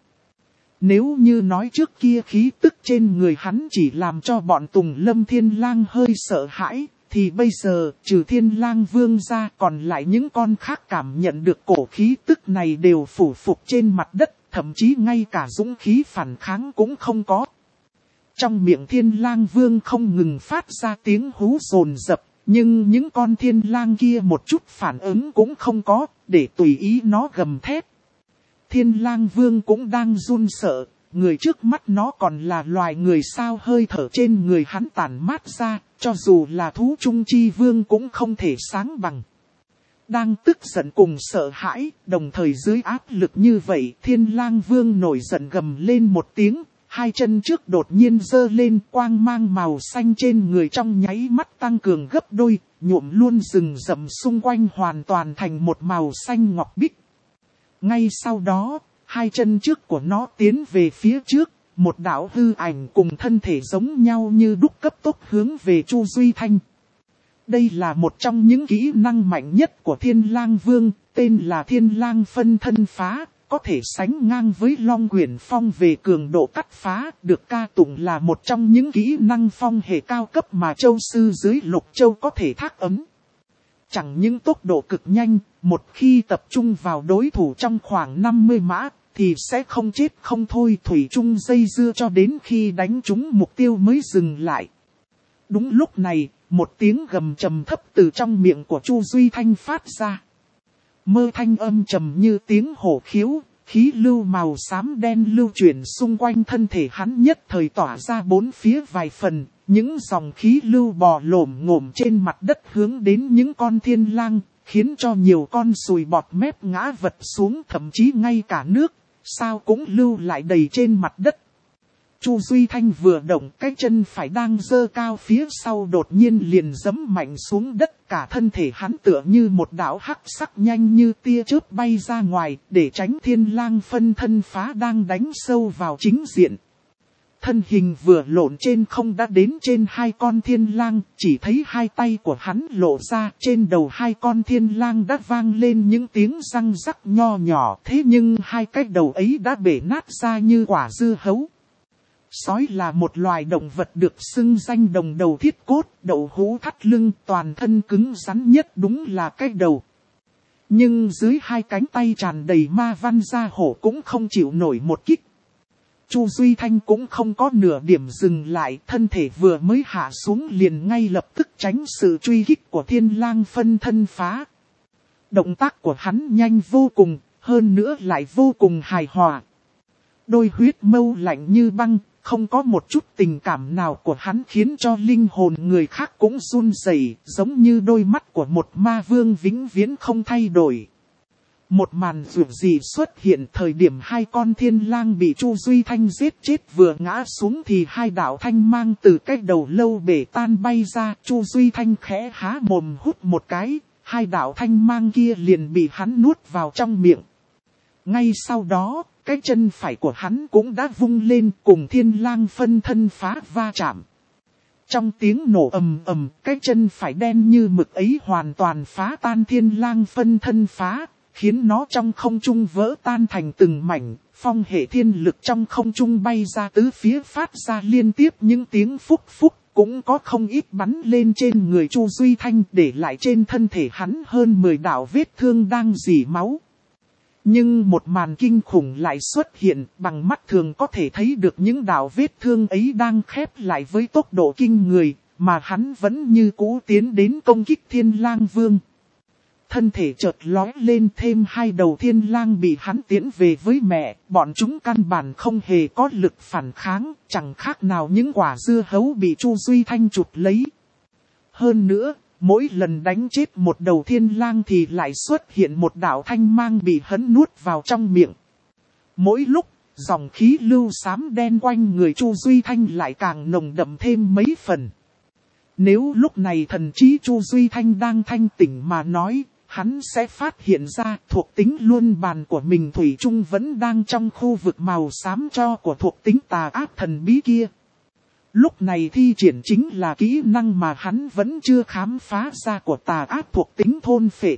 Nếu như nói trước kia khí tức trên người hắn chỉ làm cho bọn Tùng Lâm Thiên Lang hơi sợ hãi, thì bây giờ trừ Thiên Lang Vương ra còn lại những con khác cảm nhận được cổ khí tức này đều phủ phục trên mặt đất, thậm chí ngay cả dũng khí phản kháng cũng không có. Trong miệng Thiên Lang Vương không ngừng phát ra tiếng hú dồn dập, nhưng những con thiên lang kia một chút phản ứng cũng không có, để tùy ý nó gầm thét. Thiên Lang Vương cũng đang run sợ, người trước mắt nó còn là loài người sao, hơi thở trên người hắn tản mát ra, cho dù là thú trung chi vương cũng không thể sáng bằng. Đang tức giận cùng sợ hãi, đồng thời dưới áp lực như vậy, Thiên Lang Vương nổi giận gầm lên một tiếng, hai chân trước đột nhiên giơ lên, quang mang màu xanh trên người trong nháy mắt tăng cường gấp đôi, nhuộm luôn rừng rậm xung quanh hoàn toàn thành một màu xanh ngọc bích. Ngay sau đó, hai chân trước của nó tiến về phía trước, một đạo hư ảnh cùng thân thể giống nhau như đúc cấp tốc hướng về Chu Duy Thanh. Đây là một trong những kỹ năng mạnh nhất của Thiên Lang Vương, tên là Thiên Lang Phân Thân Phá, có thể sánh ngang với Long Quyển Phong về cường độ cắt phá, được ca tụng là một trong những kỹ năng phong hệ cao cấp mà Châu Sư dưới Lục Châu có thể thác ấm. Chẳng những tốc độ cực nhanh, một khi tập trung vào đối thủ trong khoảng 50 mã, thì sẽ không chết không thôi, thủy chung dây dưa cho đến khi đánh trúng mục tiêu mới dừng lại. Đúng lúc này, một tiếng gầm trầm thấp từ trong miệng của Chu Duy Thanh phát ra. Mơ thanh âm trầm như tiếng hổ khiếu, khí lưu màu xám đen lưu chuyển xung quanh thân thể hắn, nhất thời tỏa ra bốn phía vài phần, những dòng khí lưu bò lổm ngổm trên mặt đất hướng đến những con thiên lang, khiến cho nhiều con sùi bọt mép ngã vật xuống, thậm chí ngay cả nước, sao cũng lưu lại đầy trên mặt đất. Chu Duy Thanh vừa động, cái chân phải đang giơ cao phía sau đột nhiên liền giẫm mạnh xuống đất, cả thân thể hắn tựa như một đạo hắc sắc nhanh như tia chớp bay ra ngoài, để tránh Thiên Lang Phân Thân Phá đang đánh sâu vào chính diện. Thân hình vừa lộn trên không đã đến trên hai con thiên lang, chỉ thấy hai tay của hắn lộ ra, trên đầu hai con thiên lang đã vang lên những tiếng răng rắc nho nhỏ, thế nhưng hai cái đầu ấy đã bể nát ra như quả dưa hấu. Sói là một loài động vật được xưng danh đồng đầu thiết cốt, đậu hũ thắt lưng, toàn thân cứng rắn nhất đúng là cái đầu. Nhưng dưới hai cánh tay tràn đầy ma văn da hổ cũng không chịu nổi một kích. Chu Duy Thanh cũng không có nửa điểm dừng lại, thân thể vừa mới hạ xuống liền ngay lập tức tránh sự truy kích của Thiên Lang Phân Thân Phá. Động tác của hắn nhanh vô cùng, hơn nữa lại vô cùng hài hòa. Đôi huyết mâu lạnh như băng, không có một chút tình cảm nào của hắn khiến cho linh hồn người khác cũng run rẩy, giống như đôi mắt của một ma vương vĩnh viễn không thay đổi. Một màn dữ dị xuất hiện, thời điểm hai con thiên lang bị Chu Duy Thanh giết chết vừa ngã xuống thì hai đạo thanh mang từ cái đầu lâu bể tan bay ra. Chu Duy Thanh khẽ há mồm hút một cái, hai đạo thanh mang kia liền bị hắn nuốt vào trong miệng. Ngay sau đó, cái chân phải của hắn cũng đã vung lên cùng thiên lang phân thân phá va chạm. Trong tiếng nổ ầm ầm, cái chân phải đen như mực ấy hoàn toàn phá tan thiên lang phân thân phá, khiến nó trong không trung vỡ tan thành từng mảnh, phong hệ thiên lực trong không trung bay ra tứ phía phát ra liên tiếp những tiếng phúc phúc, cũng có không ít bắn lên trên người Chu Duy Thanh để lại trên thân thể hắn hơn 10 đạo vết thương đang rỉ máu. Nhưng một màn kinh khủng lại xuất hiện, bằng mắt thường có thể thấy được những đạo vết thương ấy đang khép lại với tốc độ kinh người, mà hắn vẫn như cũ tiến đến công kích Thiên Lang Vương. Thân thể chợt lói lên, thêm 2 đầu thiên lang bị hắn tiễn về với mẹ, bọn chúng căn bản không hề có lực phản kháng, chẳng khác nào những quả dưa hấu bị Chu Duy Thanh chụp lấy. Hơn nữa, mỗi lần đánh chết một đầu thiên lang thì lại xuất hiện một đạo thanh mang bị hắn nuốt vào trong miệng. Mỗi lúc, dòng khí lưu xám đen quanh người Chu Duy Thanh lại càng nồng đậm thêm mấy phần. Nếu lúc này thần trí Chu Duy Thanh đang thanh tỉnh mà nói, hắn sẽ phát hiện ra thuộc tính luân bàn của mình thủy chung vẫn đang trong khu vực màu xám cho của thuộc tính tà ác thần bí kia. Lúc này thi triển chính là kỹ năng mà hắn vẫn chưa khám phá ra của tà ác thuộc tính thôn phệ.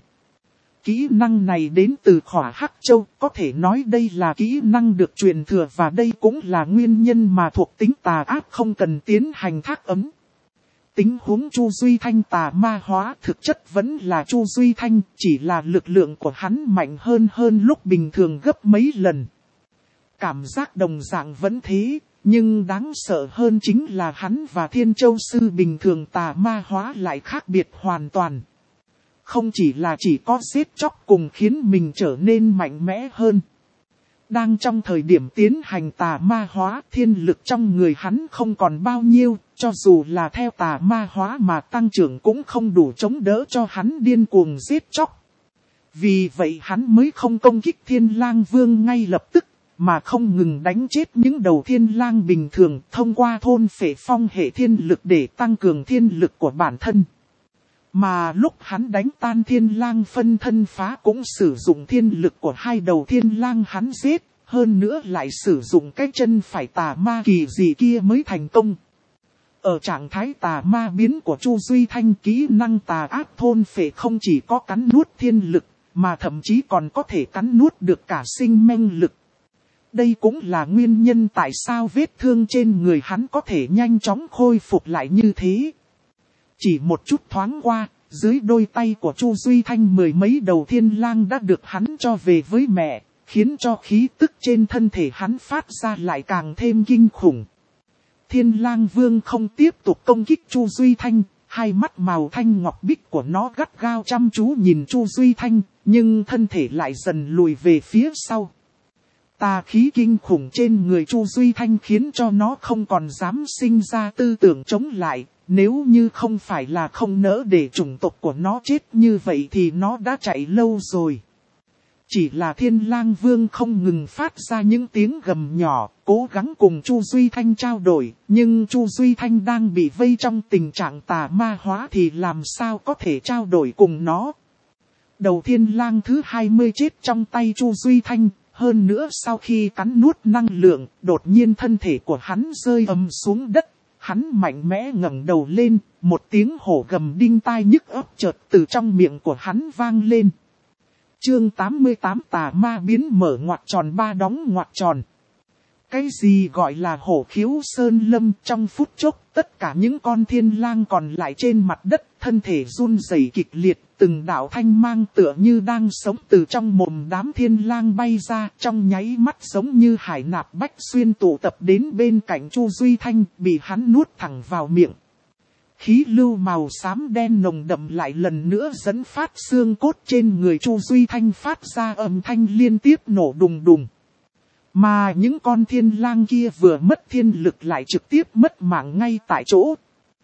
Kỹ năng này đến từ Khỏa Hắc Châu, có thể nói đây là kỹ năng được truyền thừa và đây cũng là nguyên nhân mà thuộc tính tà ác không cần tiến hành thác ấm. Tính huống Chu Duy Thanh tà ma hóa thực chất vẫn là Chu Duy Thanh, chỉ là lực lượng của hắn mạnh hơn lúc bình thường gấp mấy lần. Cảm giác đồng dạng vẫn thế, nhưng đáng sợ hơn chính là hắn và Thiên Châu Sư bình thường tà ma hóa lại khác biệt hoàn toàn. Không chỉ là chỉ có giết chóc cùng khiến mình trở nên mạnh mẽ hơn. Đang trong thời điểm tiến hành tà ma hóa, thiên lực trong người hắn không còn bao nhiêu, cho dù là theo tà ma hóa mà tăng trưởng cũng không đủ chống đỡ cho hắn điên cuồng giết chóc. Vì vậy hắn mới không công kích Thiên Lang Vương ngay lập tức, mà không ngừng đánh chết những đầu thiên lang bình thường thông qua thôn phệ phong hệ thiên lực để tăng cường thiên lực của bản thân. Mà lúc hắn đánh tan thiên lang phân thân phá cũng sử dụng thiên lực của 2 đầu thiên lang hắn giết, hơn nữa lại sử dụng cái chân phải tà ma kỳ dị kia mới thành công. Ở trạng thái tà ma biến của Chu Duy Thanh, kỹ năng tà ác thôn phệ không chỉ có cắn nuốt thiên lực, mà thậm chí còn có thể cắn nuốt được cả sinh mệnh lực. Đây cũng là nguyên nhân tại sao vết thương trên người hắn có thể nhanh chóng khôi phục lại như thế. Chỉ một chút thoáng qua, dưới đôi tay của Chu Duy Thanh 10 mấy đầu thiên lang đã được hắn cho về với mẹ, khiến cho khí tức trên thân thể hắn phát ra lại càng thêm kinh khủng. Thiên Lang Vương không tiếp tục công kích Chu Duy Thanh, hai mắt màu thanh ngọc bích của nó gắt gao chăm chú nhìn Chu Duy Thanh, nhưng thân thể lại dần lùi về phía sau. Tà khí kinh khủng trên người Chu Duy Thanh khiến cho nó không còn dám sinh ra tư tưởng chống lại, nếu như không phải là không nỡ để chủng tộc của nó chết như vậy thì nó đã chạy lâu rồi. Chỉ là Thiên Lang Vương không ngừng phát ra những tiếng gầm nhỏ, cố gắng cùng Chu Duy Thanh trao đổi, nhưng Chu Duy Thanh đang bị vây trong tình trạng tà ma hóa thì làm sao có thể trao đổi cùng nó. Đầu Thiên Lang thứ 20 chết trong tay Chu Duy Thanh, hơn nữa sau khi cắn nuốt năng lượng, đột nhiên thân thể của hắn rơi ầm xuống đất, hắn mạnh mẽ ngẩng đầu lên, một tiếng hổ gầm đinh tai nhức óc chợt từ trong miệng của hắn vang lên. Chương 88 tà ma biến mở ngoặc tròn 3 đóng ngoặc tròn. Cái gì gọi là hổ khiếu sơn lâm, trong phút chốc, tất cả những con thiên lang còn lại trên mặt đất, thân thể run rẩy kịch liệt, từng đạo thanh mang tựa như đang sống từ trong mồm đám thiên lang bay ra, trong nháy mắt giống như hải nạp bách xuyên tụ tập đến bên cạnh Chu Duy Thanh, bị hắn nuốt thẳng vào miệng. Khí lưu màu xám đen nồng đậm lại lần nữa dẫn phát xương cốt trên người Chu Duy Thanh phát ra âm thanh liên tiếp nổ đùng đùng. Mà những con thiên lang kia vừa mất thiên lực lại trực tiếp mất mạng ngay tại chỗ.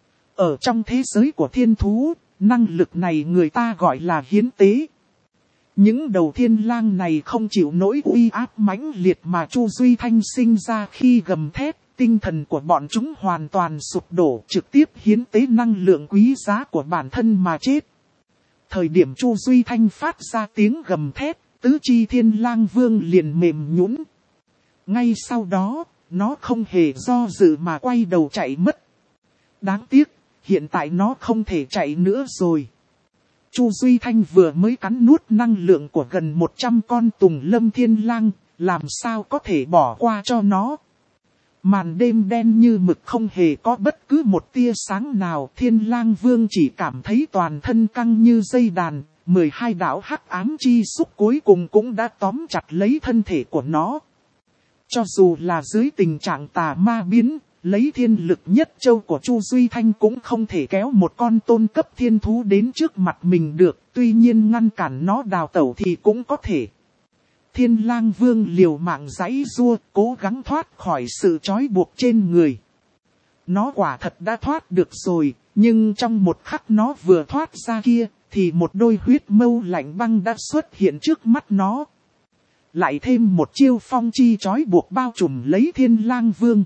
Ở trong thế giới của thiên thú, năng lực này người ta gọi là hiến tế. Những đầu thiên lang này không chịu nổi uy áp mãnh liệt mà Chu Duy Thanh sinh ra khi gầm thét. Tinh thần của bọn chúng hoàn toàn sụp đổ, trực tiếp hiến tế năng lượng quý giá của bản thân mà chết. Thời điểm Chu Duy Thanh phát ra tiếng gầm thét, Tứ chi thiên lang vương liền mềm nhũn. Ngay sau đó, nó không hề do dự mà quay đầu chạy mất. Đáng tiếc, hiện tại nó không thể chạy nữa rồi. Chu Duy Thanh vừa mới cắn nuốt năng lượng của gần 100 con tùng lâm thiên lang, làm sao có thể bỏ qua cho nó. Màn đêm đen như mực không hề có bất cứ một tia sáng nào. Thiên lang vương chỉ cảm thấy toàn thân căng như dây đàn. 12 đạo hắc ám chi xúc cuối cùng cũng đã tóm chặt lấy thân thể của nó. Cho dù là dưới tình trạng tà ma biến, lấy thiên lực nhất châu của Chu Duy Thanh cũng không thể kéo một con tôn cấp thiên thú đến trước mặt mình được. Tuy nhiên ngăn cản nó đào tẩu thì cũng có thể. Thiên lang vương liều mạng giãy giụa, cố gắng thoát khỏi sự trói buộc trên người. Nó quả thật đã thoát được rồi, nhưng trong một khắc nó vừa thoát ra kia, thì một đôi huyết mâu lạnh băng đã xuất hiện trước mắt nó. Lại thêm một chiêu phong chi trói buộc bao trùm lấy thiên lang vương.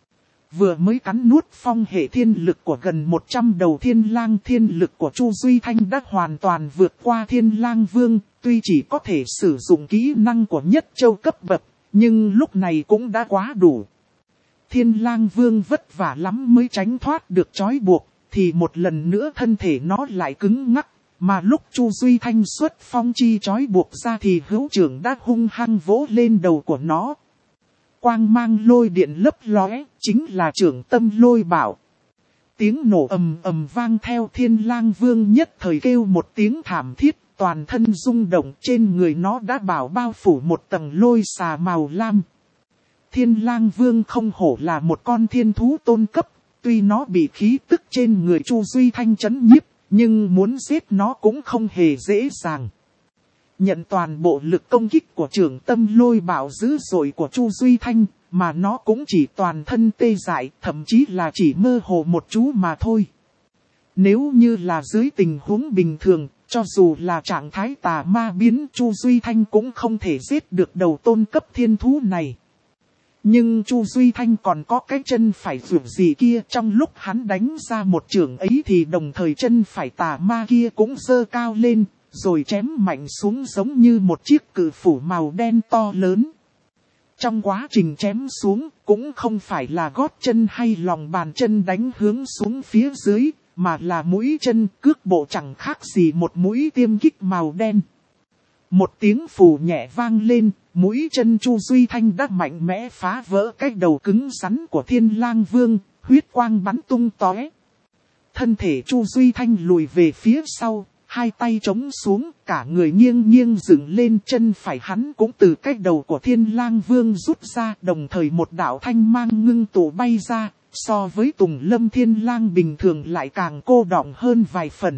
Vừa mới cắn nuốt phong hệ thiên lực của gần 100 đầu thiên lang, thiên lực của Chu Duy Thanh đã hoàn toàn vượt qua thiên lang vương. Tuy chỉ có thể sử dụng kỹ năng của nhất châu cấp bậc, nhưng lúc này cũng đã quá đủ. Thiên lang vương vất vả lắm mới tránh thoát được trói buộc, thì một lần nữa thân thể nó lại cứng ngắc. Mà lúc Chu Duy Thanh xuất phong chi trói buộc ra thì hữu trưởng đã hung hăng vỗ lên đầu của nó. Quang mang lôi điện lấp lóe, chính là trưởng tâm lôi bảo. Tiếng nổ ầm ầm vang theo thiên lang vương nhất thời kêu một tiếng thảm thiết, toàn thân rung động, trên người nó đã bao phủ một tầng lôi xà màu lam. Thiên lang vương không hổ là một con thiên thú tôn cấp, tuy nó bị khí tức trên người Chu Duy Thanh chấn nhiếp, nhưng muốn giết nó cũng không hề dễ dàng. Nhận toàn bộ lực công kích của trưởng tâm lôi bảo dữ dội của Chu Duy Thanh, mà nó cũng chỉ toàn thân tê dại, thậm chí là chỉ mơ hồ một chú mà thôi. Nếu như là dưới tình huống bình thường, cho dù là trạng thái tà ma biến, Chu Duy Thanh cũng không thể giết được đầu tôn cấp thiên thú này. Nhưng Chu Duy Thanh còn có cái chân phải vượt gì kia, trong lúc hắn đánh ra một chưởng ấy thì đồng thời chân phải tà ma kia cũng giơ cao lên, rồi chém mạnh xuống giống như một chiếc cự phủ màu đen to lớn. Trong quá trình chém xuống, cũng không phải là gót chân hay lòng bàn chân đánh hướng xuống phía dưới, mà là mũi chân, cước bộ chẳng khác gì một mũi tiêm kích màu đen. Một tiếng phù nhẹ vang lên, mũi chân Chu Duy Thanh đã mạnh mẽ phá vỡ cái đầu cứng rắn của thiên lang vương, huyết quang bắn tung tóe. Thân thể Chu Duy Thanh lùi về phía sau, hai tay chống xuống, cả người nghiêng nghiêng dựng lên, chân phải hắn cũng từ cái đầu của thiên lang vương rút ra, đồng thời một đạo thanh mang ngưng tụ bay ra, so với tùng lâm thiên lang bình thường lại càng cô đọng hơn vài phần.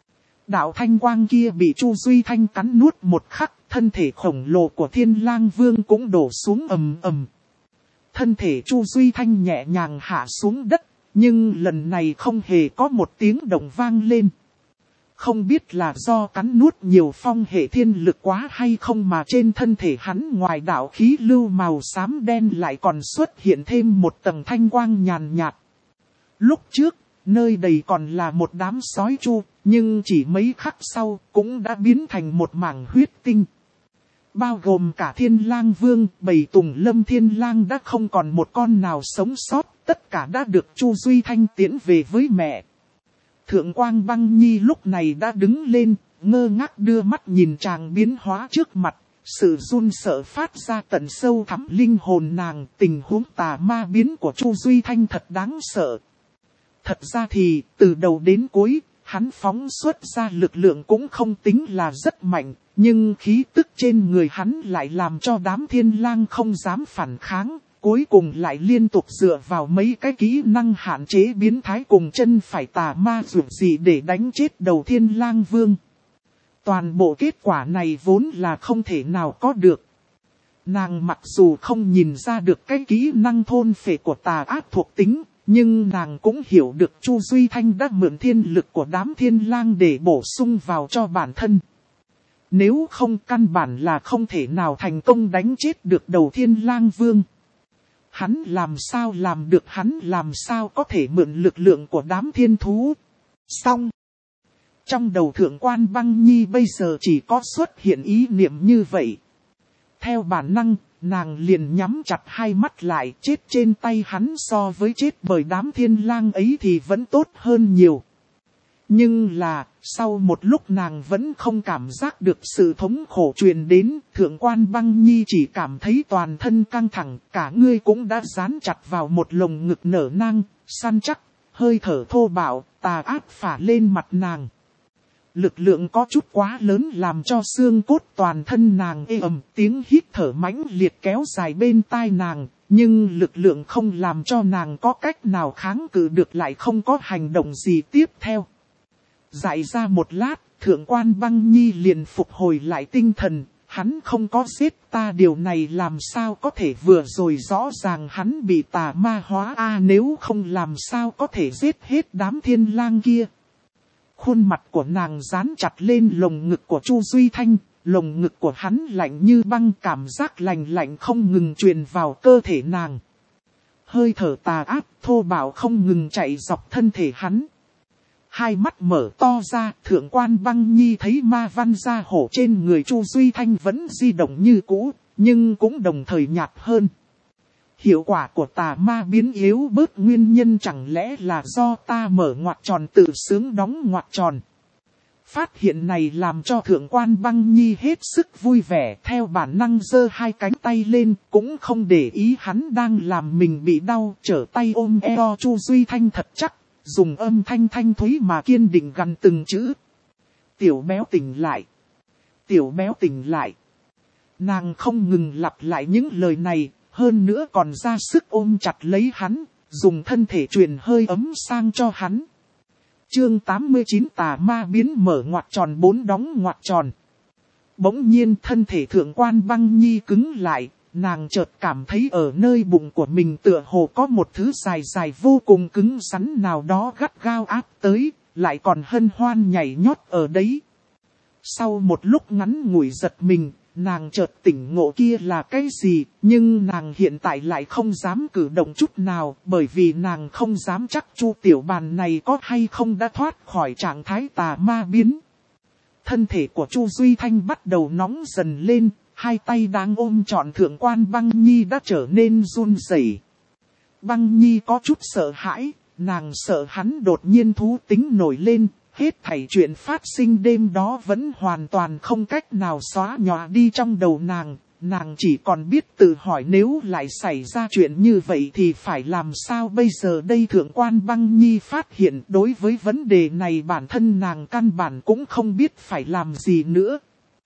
Đạo thanh quang kia bị Chu Duy Thanh cắn nuốt một khắc, thân thể khổng lồ của thiên lang vương cũng đổ xuống ầm ầm. Thân thể Chu Duy Thanh nhẹ nhàng hạ xuống đất, nhưng lần này không hề có một tiếng động vang lên. Không biết là do cắn nuốt nhiều phong hệ thiên lực quá hay không mà trên thân thể hắn ngoài đạo khí lưu màu xám đen lại còn xuất hiện thêm một tầng thanh quang nhàn nhạt. Lúc trước, nơi đây còn là một đám sói chu, nhưng chỉ mấy khắc sau cũng đã biến thành một mảng huyết tinh. Bao gồm cả thiên lang vương, bầy tùng lâm thiên lang đã không còn một con nào sống sót, tất cả đã được Chu Duy Thanh tiễn về với mẹ. Thượng Quang Băng Nhi lúc này đã đứng lên, ngơ ngác đưa mắt nhìn chàng biến hóa trước mặt, sự run sợ phát ra tận sâu thẳm linh hồn nàng. Tình huống tà ma biến của Chu Duy Thanh thật đáng sợ. Thật ra thì, từ đầu đến cuối, hắn phóng xuất ra lực lượng cũng không tính là rất mạnh, nhưng khí tức trên người hắn lại làm cho đám thiên lang không dám phản kháng. Cuối cùng lại liên tục dựa vào mấy cái kỹ năng hạn chế biến thái cùng chân phải tà ma dược gì để đánh chết đầu thiên lang vương. Toàn bộ kết quả này vốn là không thể nào có được. Nàng mặc dù không nhìn ra được cái kỹ năng thôn phệ của tà ác thuộc tính, nhưng nàng cũng hiểu được Chu Duy Thanh đã mượn thiên lực của đám thiên lang để bổ sung vào cho bản thân. Nếu không căn bản là không thể nào thành công đánh chết được đầu thiên lang vương. Hắn làm sao có thể mượn lực lượng của đám thiên thú. Xong. Trong đầu Thượng Quan Băng Nhi bây giờ chỉ có xuất hiện ý niệm như vậy. Theo bản năng, nàng liền nhắm chặt hai mắt lại, chết trên tay hắn so với chết bởi đám thiên lang ấy thì vẫn tốt hơn nhiều. Nhưng là, sau một lúc nàng vẫn không cảm giác được sự thống khổ truyền đến, Thượng Quan Băng Nhi chỉ cảm thấy toàn thân căng thẳng, cả người cũng đã dán chặt vào một lồng ngực nở nang, săn chắc, hơi thở thô bạo, tà ác phả lên mặt nàng. Lực lượng có chút quá lớn làm cho xương cốt toàn thân nàng ê ẩm, tiếng hít thở mãnh liệt kéo dài bên tai nàng, nhưng lực lượng không làm cho nàng có cách nào kháng cự được, lại không có hành động gì tiếp theo. Dại ra một lát, Thượng Quan Băng Nhi liền phục hồi lại tinh thần, hắn không có giết ta, điều này làm sao có thể, vừa rồi rõ ràng hắn bị tà ma hóa nếu không làm sao có thể giết hết đám thiên lang kia. Khuôn mặt của nàng dán chặt lên lồng ngực của Chu Duy Thanh, lồng ngực của hắn lạnh như băng, cảm giác lạnh lạnh không ngừng truyền vào cơ thể nàng. Hơi thở tà ác thô bạo không ngừng chạy dọc thân thể hắn. Hai mắt mở to ra, Thượng Quan Băng Nhi thấy ma văn da hổ trên người Chu Duy Thanh vẫn di động như cũ, nhưng cũng đồng thời nhạt hơn. Hiệu quả của tà ma biến yếu bớt, nguyên nhân chẳng lẽ là do ta mở ngoặc tròn tự sướng đóng ngoặc tròn. Phát hiện này làm cho Thượng Quan Băng Nhi hết sức vui vẻ, theo bản năng giơ hai cánh tay lên, cũng không để ý hắn đang làm mình bị đau, trở tay ôm eo Chu Duy Thanh thật chắc, dùng âm thanh thanh thúy mà kiên định gằn từng chữ. Tiểu béo tỉnh lại. Tiểu béo tỉnh lại. Nàng không ngừng lặp lại những lời này, hơn nữa còn ra sức ôm chặt lấy hắn, dùng thân thể truyền hơi ấm sang cho hắn. Chương 89 tà ma biến mở ngoặc tròn 4 đóng ngoặc tròn. Bỗng nhiên thân thể Thượng Quan Băng Nhi cứng lại, nàng chợt cảm thấy ở nơi bụng của mình tựa hồ có một thứ dài dài vô cùng cứng rắn nào đó gắt gao áp tới, lại còn hân hoan nhảy nhót ở đấy. Sau một lúc ngắn ngủi giật mình, nàng chợt tỉnh ngộ kia là cái gì, nhưng nàng hiện tại lại không dám cử động chút nào, bởi vì nàng không dám chắc Chu Tiểu Bàn này có hay không đã thoát khỏi trạng thái tà ma biến. Thân thể của Chu Duy Thanh bắt đầu nóng dần lên, hai tay đang ôm trọn Thượng Quan Băng Nhi đã trở nên run rẩy. Băng Nhi có chút sợ hãi, nàng sợ hắn đột nhiên thú tính nổi lên. Hết thảy chuyện phát sinh đêm đó vẫn hoàn toàn không cách nào xóa nhòa đi trong đầu nàng. Nàng chỉ còn biết tự hỏi nếu lại xảy ra chuyện như vậy thì phải làm sao bây giờ đây. Thượng Quan Băng Nhi phát hiện đối với vấn đề này bản thân nàng căn bản cũng không biết phải làm gì nữa.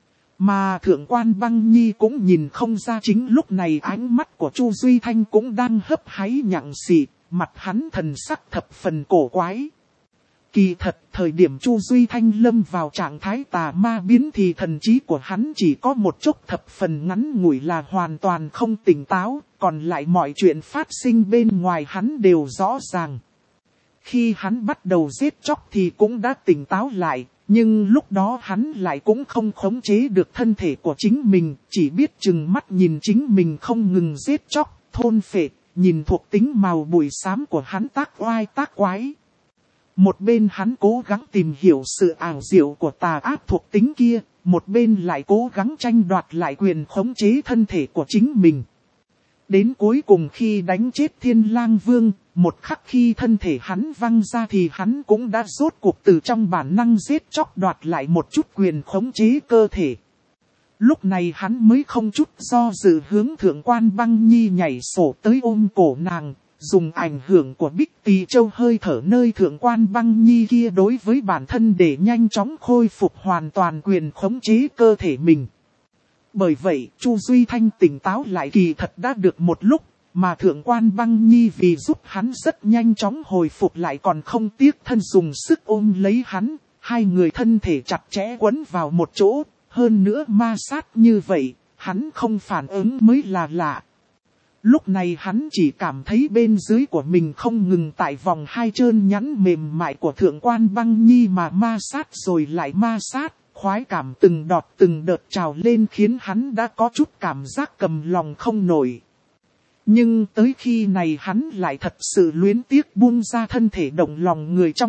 Mà Thượng Quan Băng Nhi cũng nhìn không ra chính lúc này ánh mắt của Chu Duy Thanh cũng đang hấp háy nhặng xị, mặt hắn thần sắc thập phần cổ quái. Kỳ thật, thời điểm Chu Duy Thanh lâm vào trạng thái tà ma biến thì thần trí của hắn chỉ có một chút thập phần ngắn ngủi là hoàn toàn không tỉnh táo, còn lại mọi chuyện phát sinh bên ngoài hắn đều rõ ràng. Khi hắn bắt đầu giết chóc thì cũng đã tỉnh táo lại, nhưng lúc đó hắn lại cũng không khống chế được thân thể của chính mình, chỉ biết chừng mắt nhìn chính mình không ngừng giết chóc, thôn phệ, nhìn thuộc tính màu bụi xám của hắn tác oai tác quái. Một bên hắn cố gắng tìm hiểu sự ảo diệu của tà ác thuộc tính kia, một bên lại cố gắng tranh đoạt lại quyền khống chế thân thể của chính mình. Đến cuối cùng khi đánh chết Thiên Lang Vương, một khắc khi thân thể hắn văng ra thì hắn cũng đã rốt cuộc từ trong bản năng giết chóc đoạt lại một chút quyền khống chế cơ thể. Lúc này hắn mới không chút do dự hướng Thượng Quan Băng Nhi nhảy sổ tới ôm cổ nàng. Dùng ảnh hưởng của Bích Tỳ Châu hơi thở nơi Thượng Quan Băng Nhi kia đối với bản thân để nhanh chóng khôi phục hoàn toàn quyền khống chế cơ thể mình. Bởi vậy, Chu Duy Thanh tỉnh táo lại kỳ thật đã được một lúc, mà Thượng Quan Băng Nhi vì giúp hắn rất nhanh chóng hồi phục lại còn không tiếc thân dùng sức ôm lấy hắn, hai người thân thể chặt chẽ quấn vào một chỗ, hơn nữa ma sát như vậy, hắn không phản ứng mới là lạ. Lúc này hắn chỉ cảm thấy bên dưới của mình không ngừng tại vòng hai trơn nhẵn mềm mại của Thượng Quan Băng Nhi mà ma sát rồi lại ma sát, khoái cảm từng đợt trào lên khiến hắn đã có chút cảm giác cầm lòng không nổi. Nhưng tới khi này hắn lại thật sự luyến tiếc buông ra thân thể động lòng người trong ngực,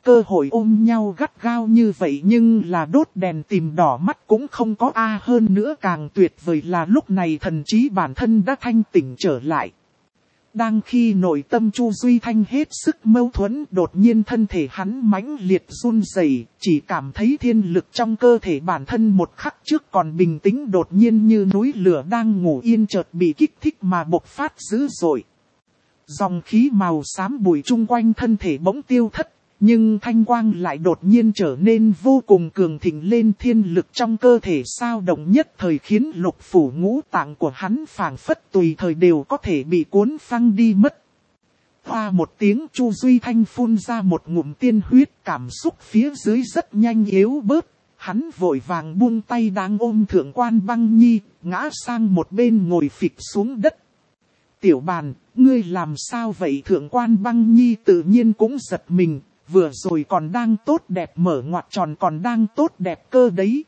cơ hội ôm nhau gắt gao như vậy nhưng là đốt đèn tìm đỏ mắt cũng không có hơn nữa càng tuyệt vời là lúc này thần trí bản thân đã thanh tỉnh trở lại. Đang khi nội tâm Chu Duy Thanh hết sức mâu thuẫn, đột nhiên thân thể hắn mãnh liệt run rẩy, chỉ cảm thấy thiên lực trong cơ thể bản thân một khắc trước còn bình tĩnh đột nhiên như núi lửa đang ngủ yên chợt bị kích thích mà bộc phát dữ dội. Dòng khí màu xám bụi chung quanh thân thể bỗng tiêu thất, nhưng thanh quang lại đột nhiên trở nên vô cùng cường thịnh lên, thiên lực trong cơ thể sao động nhất thời khiến lục phủ ngũ tạng của hắn phảng phất tùy thời đều có thể bị cuốn phăng đi mất. Hoa một tiếng Chu Duy Thanh phun ra một ngụm tiên huyết, cảm xúc phía dưới rất nhanh yếu bớt, hắn vội vàng buông tay đang ôm Thượng Quan Băng Nhi, ngã sang một bên ngồi phịch xuống đất. Tiểu Bàn, ngươi làm sao vậy? Thượng Quan Băng Nhi tự nhiên cũng giật mình. Vừa rồi còn đang tốt đẹp mở ngoặc tròn còn đang tốt đẹp cơ đấy.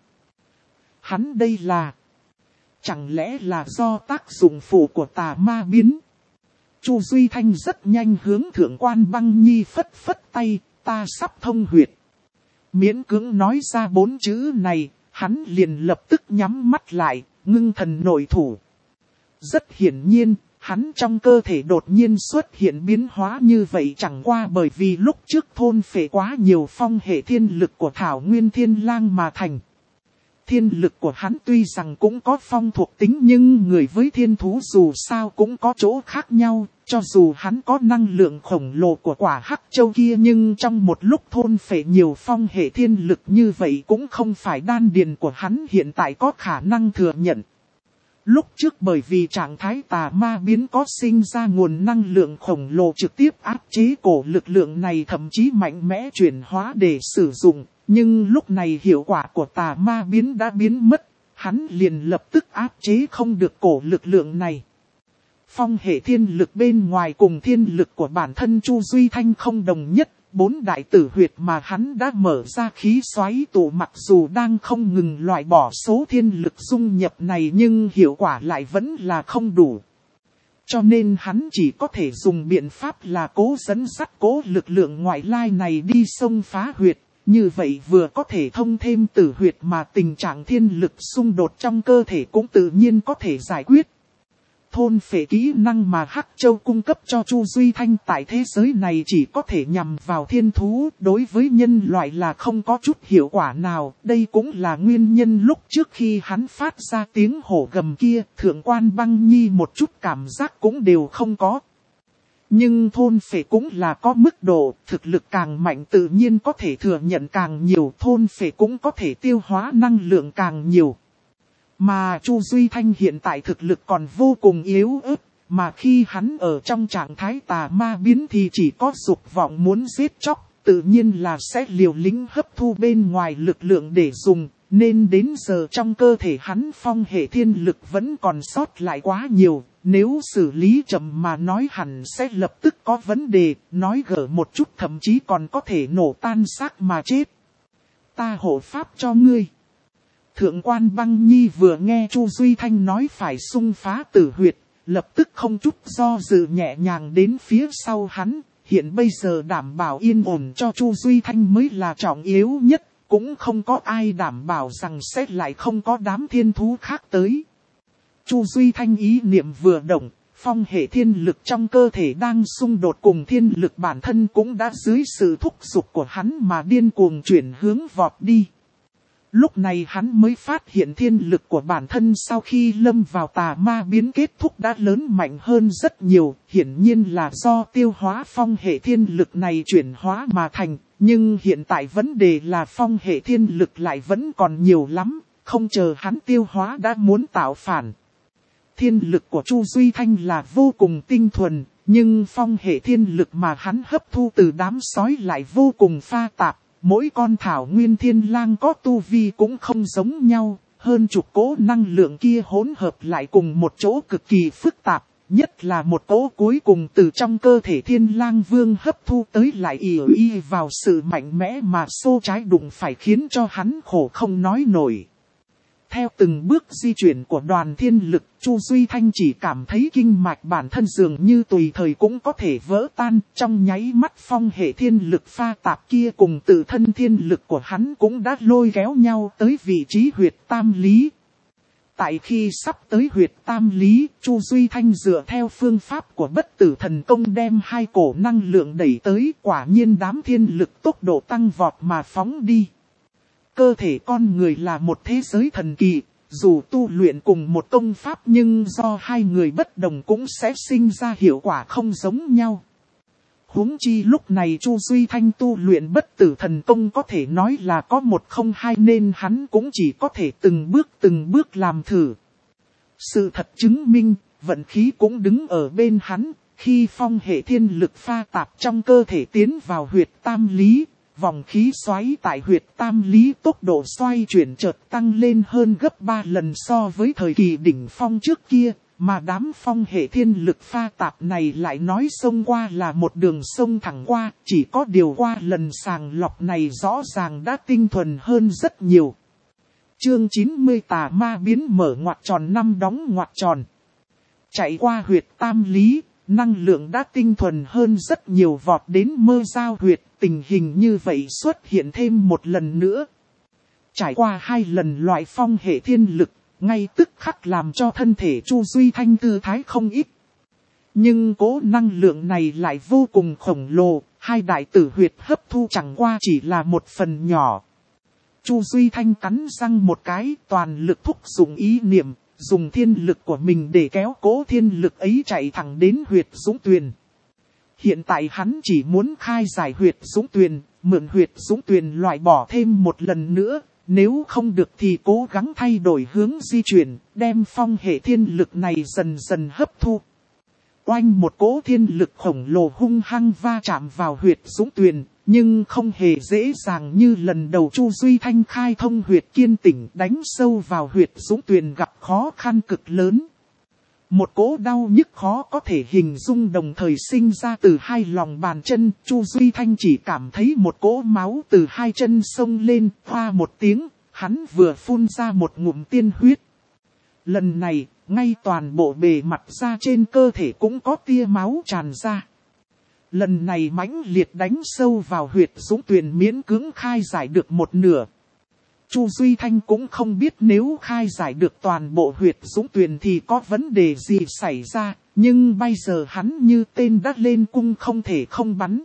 Hắn đây là... Chẳng lẽ là do tác dụng phụ của tà ma biến? Chu Duy Thanh rất nhanh hướng Thượng Quan Băng Nhi phất phất tay, ta sắp thông huyệt. Miễn cưỡng nói ra 4 chữ này, hắn liền lập tức nhắm mắt lại, ngưng thần nội thủ. Rất hiển nhiên, hắn trong cơ thể đột nhiên xuất hiện biến hóa như vậy chẳng qua bởi vì lúc trước thôn phệ quá nhiều phong hệ thiên lực của Thảo Nguyên Thiên Lang mà thành. Thiên lực của hắn tuy rằng cũng có phong thuộc tính nhưng người với thiên thú dù sao cũng có chỗ khác nhau, cho dù hắn có năng lượng khổng lồ của quả hắc châu kia nhưng trong một lúc thôn phệ nhiều phong hệ thiên lực như vậy cũng không phải đan điền của hắn hiện tại có khả năng thừa nhận. Lúc trước bởi vì trạng thái tà ma biến có sinh ra nguồn năng lượng khổng lồ trực tiếp áp chế cổ lực lượng này thậm chí mạnh mẽ chuyển hóa để sử dụng, nhưng lúc này hiệu quả của tà ma biến đã biến mất, hắn liền lập tức áp chế không được cổ lực lượng này. Phong hệ thiên lực bên ngoài cùng thiên lực của bản thân Chu Duy Thanh không đồng nhất. 4 đại tử huyệt mà hắn đã mở ra khí xoáy tụ mặc dù đang không ngừng loại bỏ số thiên lực dung nhập này nhưng hiệu quả lại vẫn là không đủ. Cho nên hắn chỉ có thể dùng biện pháp là cố dẫn dắt cố lực lượng ngoại lai này đi xông phá huyệt. Như vậy vừa có thể thông thêm tử huyệt mà tình trạng thiên lực xung đột trong cơ thể cũng tự nhiên có thể giải quyết. Thôn phệ kỹ năng mà Hắc Châu cung cấp cho Chu Duy Thanh tại thế giới này chỉ có thể nhằm vào thiên thú, đối với nhân loại là không có chút hiệu quả nào. Đây cũng là nguyên nhân lúc trước khi hắn phát ra tiếng hổ gầm kia, Thượng Quan Băng Nhi một chút cảm giác cũng đều không có. Nhưng thôn phệ cũng là có mức độ, thực lực càng mạnh tự nhiên có thể thừa nhận càng nhiều, thôn phệ cũng có thể tiêu hóa năng lượng càng nhiều. Mà Chu Duy Thanh hiện tại thực lực còn vô cùng yếu ớt, mà khi hắn ở trong trạng thái tà ma biến thì chỉ có dục vọng muốn giết chóc, tự nhiên là sẽ liều lĩnh hấp thu bên ngoài lực lượng để dùng, nên đến giờ trong cơ thể hắn phong hệ thiên lực vẫn còn sót lại quá nhiều, nếu xử lý chậm mà nói hẳn sẽ lập tức có vấn đề, nói gở một chút thậm chí còn có thể nổ tan xác mà chết. Ta hộ pháp cho ngươi. Thượng Quan Băng Nhi vừa nghe Chu Duy Thanh nói phải xung phá tử huyệt, lập tức không chút do dự nhẹ nhàng đến phía sau hắn, hiện bây giờ đảm bảo yên ổn cho Chu Duy Thanh mới là trọng yếu nhất, cũng không có ai đảm bảo rằng sẽ lại không có đám thiên thú khác tới. Chu Duy Thanh ý niệm vừa động, phong hệ thiên lực trong cơ thể đang xung đột cùng thiên lực bản thân cũng đã dưới sự thúc giục của hắn mà điên cuồng chuyển hướng vọt đi. Lúc này hắn mới phát hiện thiên lực của bản thân sau khi lâm vào tà ma biến kết thúc đã lớn mạnh hơn rất nhiều, hiển nhiên là do tiêu hóa phong hệ thiên lực này chuyển hóa mà thành, nhưng hiện tại vấn đề là phong hệ thiên lực lại vẫn còn nhiều lắm, không chờ hắn tiêu hóa đã muốn tạo phản. Thiên lực của Chu Duy Thanh là vô cùng tinh thuần, nhưng phong hệ thiên lực mà hắn hấp thu từ đám sói lại vô cùng pha tạp. Mỗi con Thảo Nguyên Thiên Lang có tu vi cũng không giống nhau, hơn chục cỗ năng lượng kia hỗn hợp lại cùng một chỗ cực kỳ phức tạp, nhất là một cỗ cuối cùng từ trong cơ thể Thiên Lang Vương hấp thu tới lại ỷ vào sự mạnh mẽ mà xô trái đụng phải khiến cho hắn khổ không nói nổi. Theo từng bước di chuyển của đoàn thiên lực, Chu Duy Thanh chỉ cảm thấy kinh mạch bản thân dường như tùy thời cũng có thể vỡ tan. Trong nháy mắt phong hệ thiên lực pha tạp kia cùng tự thân thiên lực của hắn cũng đã lôi kéo nhau tới vị trí huyệt tam lý. Tại khi sắp tới huyệt tam lý, Chu Duy Thanh dựa theo phương pháp của bất tử thần công đem hai cổ năng lượng đẩy tới, quả nhiên đám thiên lực tốc độ tăng vọt mà phóng đi. Cơ thể con người là một thế giới thần kỳ, dù tu luyện cùng một công pháp nhưng do hai người bất đồng cũng sẽ sinh ra hiệu quả không giống nhau. Huống chi lúc này Chu Duy Thanh tu luyện bất tử thần công có thể nói là có một không hai nên hắn cũng chỉ có thể từng bước làm thử. Sự thật chứng minh, vận khí cũng đứng ở bên hắn, khi phong hệ thiên lực pha tạp trong cơ thể tiến vào huyệt tam lý. Vòng khí xoáy tại huyệt tam lý tốc độ xoay chuyển chợt tăng lên hơn gấp 3 lần so với thời kỳ đỉnh phong trước kia, mà đám phong hệ thiên lực pha tạp này lại nói xông qua là một đường sông thẳng qua, chỉ có điều qua lần sàng lọc này rõ ràng đã tinh thuần hơn rất nhiều. Chương 90 tà ma biến mở ngoặc tròn 5 đóng ngoặc tròn. Chạy qua huyệt tam lý, năng lượng đã tinh thuần hơn rất nhiều vọt đến mơ giao huyệt, tình hình như vậy xuất hiện thêm một lần nữa. Trải qua 2 lần loại phong hệ thiên lực, ngay tức khắc làm cho thân thể Chu Duy Thanh tư thái không ít. Nhưng cố năng lượng này lại vô cùng khổng lồ, hai đại tử huyệt hấp thu chẳng qua chỉ là một phần nhỏ. Chu Duy Thanh cắn răng một cái, toàn lực thúc dụng ý niệm, dùng thiên lực của mình để kéo cố thiên lực ấy chạy thẳng đến huyệt Dũng Tuyền. Hiện tại hắn chỉ muốn khai giải huyệt Dũng Tuyền, mượn huyệt Dũng Tuyền loại bỏ thêm một lần nữa, nếu không được thì cố gắng thay đổi hướng di chuyển, đem phong hệ thiên lực này dần dần hấp thu. Oanh một cỗ thiên lực khổng lồ hung hăng va chạm vào huyệt Dũng Tuyền, nhưng không hề dễ dàng như lần đầu Chu Duy Thanh khai thông huyệt Kiên Tỉnh đánh sâu vào huyệt Dũng Tuyền gặp khó khăn cực lớn. Một cỗ đau nhức khó có thể hình dung đồng thời sinh ra từ hai lòng bàn chân, Chu Duy Thanh chỉ cảm thấy một cỗ máu từ hai chân xông lên, hoa một tiếng, hắn vừa phun ra một ngụm tiên huyết. Lần này, ngay toàn bộ bề mặt da trên cơ thể cũng có tia máu tràn ra. Lần này mãnh liệt đánh sâu vào huyệt Dũng Tuyền miễn cưỡng khai giải được một nửa. Chu Duy Thanh cũng không biết nếu khai giải được toàn bộ huyệt Dũng Tuyền thì có vấn đề gì xảy ra, nhưng bây giờ hắn như tên đã lên cung không thể không bắn.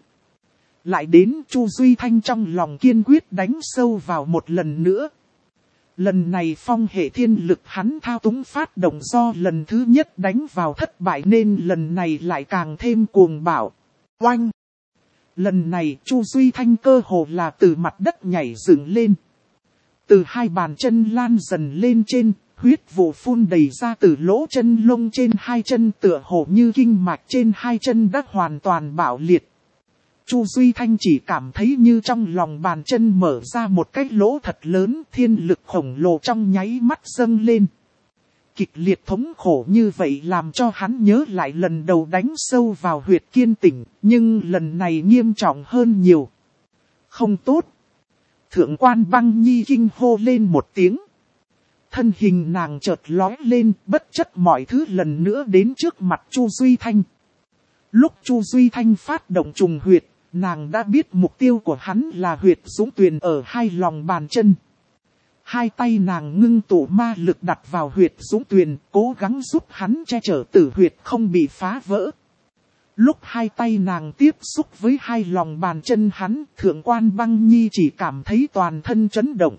Lại đến Chu Duy Thanh trong lòng kiên quyết đánh sâu vào một lần nữa. Lần này phong hệ thiên lực hắn thao túng phát động do lần thứ nhất đánh vào thất bại nên lần này lại càng thêm cuồng bạo. Oanh! Lần này Chu Duy Thanh cơ hồ là từ mặt đất nhảy dựng lên. Từ hai bàn chân lan dần lên trên, huyết vụ phun đầy ra từ lỗ chân lông trên hai chân tựa hồ như kinh mạch trên hai chân đã hoàn toàn bạo liệt. Chu Duy Thanh chỉ cảm thấy như trong lòng bàn chân mở ra một cái lỗ thật lớn, thiên lực khổng lồ trong nháy mắt dâng lên. Kịch liệt thống khổ như vậy làm cho hắn nhớ lại lần đầu đánh sâu vào huyệt Kiên Tỉnh, nhưng lần này nghiêm trọng hơn nhiều. Không tốt. Thượng quan Băng Nhi kinh hô lên một tiếng. Thân hình nàng chợt lói lên, bất chấp mọi thứ lần nữa đến trước mặt Chu Duy Thanh. Lúc Chu Duy Thanh phát động trùng huyệt, nàng đã biết mục tiêu của hắn là huyệt Dũng Tuyền ở hai lòng bàn chân. Hai tay nàng ngưng tụ ma lực đặt vào huyệt Dũng Tuyền, cố gắng giúp hắn che chở tử huyệt không bị phá vỡ. Lúc hai tay nàng tiếp xúc với hai lòng bàn chân hắn, Thượng quan Băng Nhi chỉ cảm thấy toàn thân chấn động.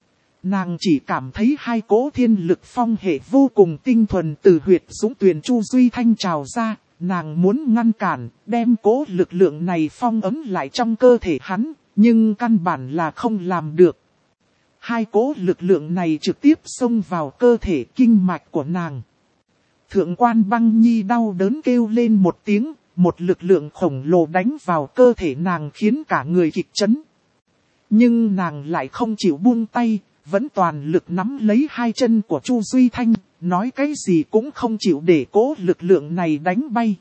Nàng chỉ cảm thấy hai cỗ thiên lực phong hệ vô cùng tinh thuần từ huyệt Dũng Tuyền Chu Duy Thanh trào ra. Nàng muốn ngăn cản, đem cỗ lực lượng này phong ấm lại trong cơ thể hắn, nhưng căn bản là không làm được. Hai cỗ lực lượng này trực tiếp xông vào cơ thể kinh mạch của nàng. Thượng quan Băng Nhi đau đớn kêu lên một tiếng, một lực lượng khổng lồ đánh vào cơ thể nàng khiến cả người kịch chấn. Nhưng nàng lại không chịu buông tay, vẫn toàn lực nắm lấy hai chân của Chu Duy Thanh, nói cái gì cũng không chịu để cố lực lượng này đánh bay.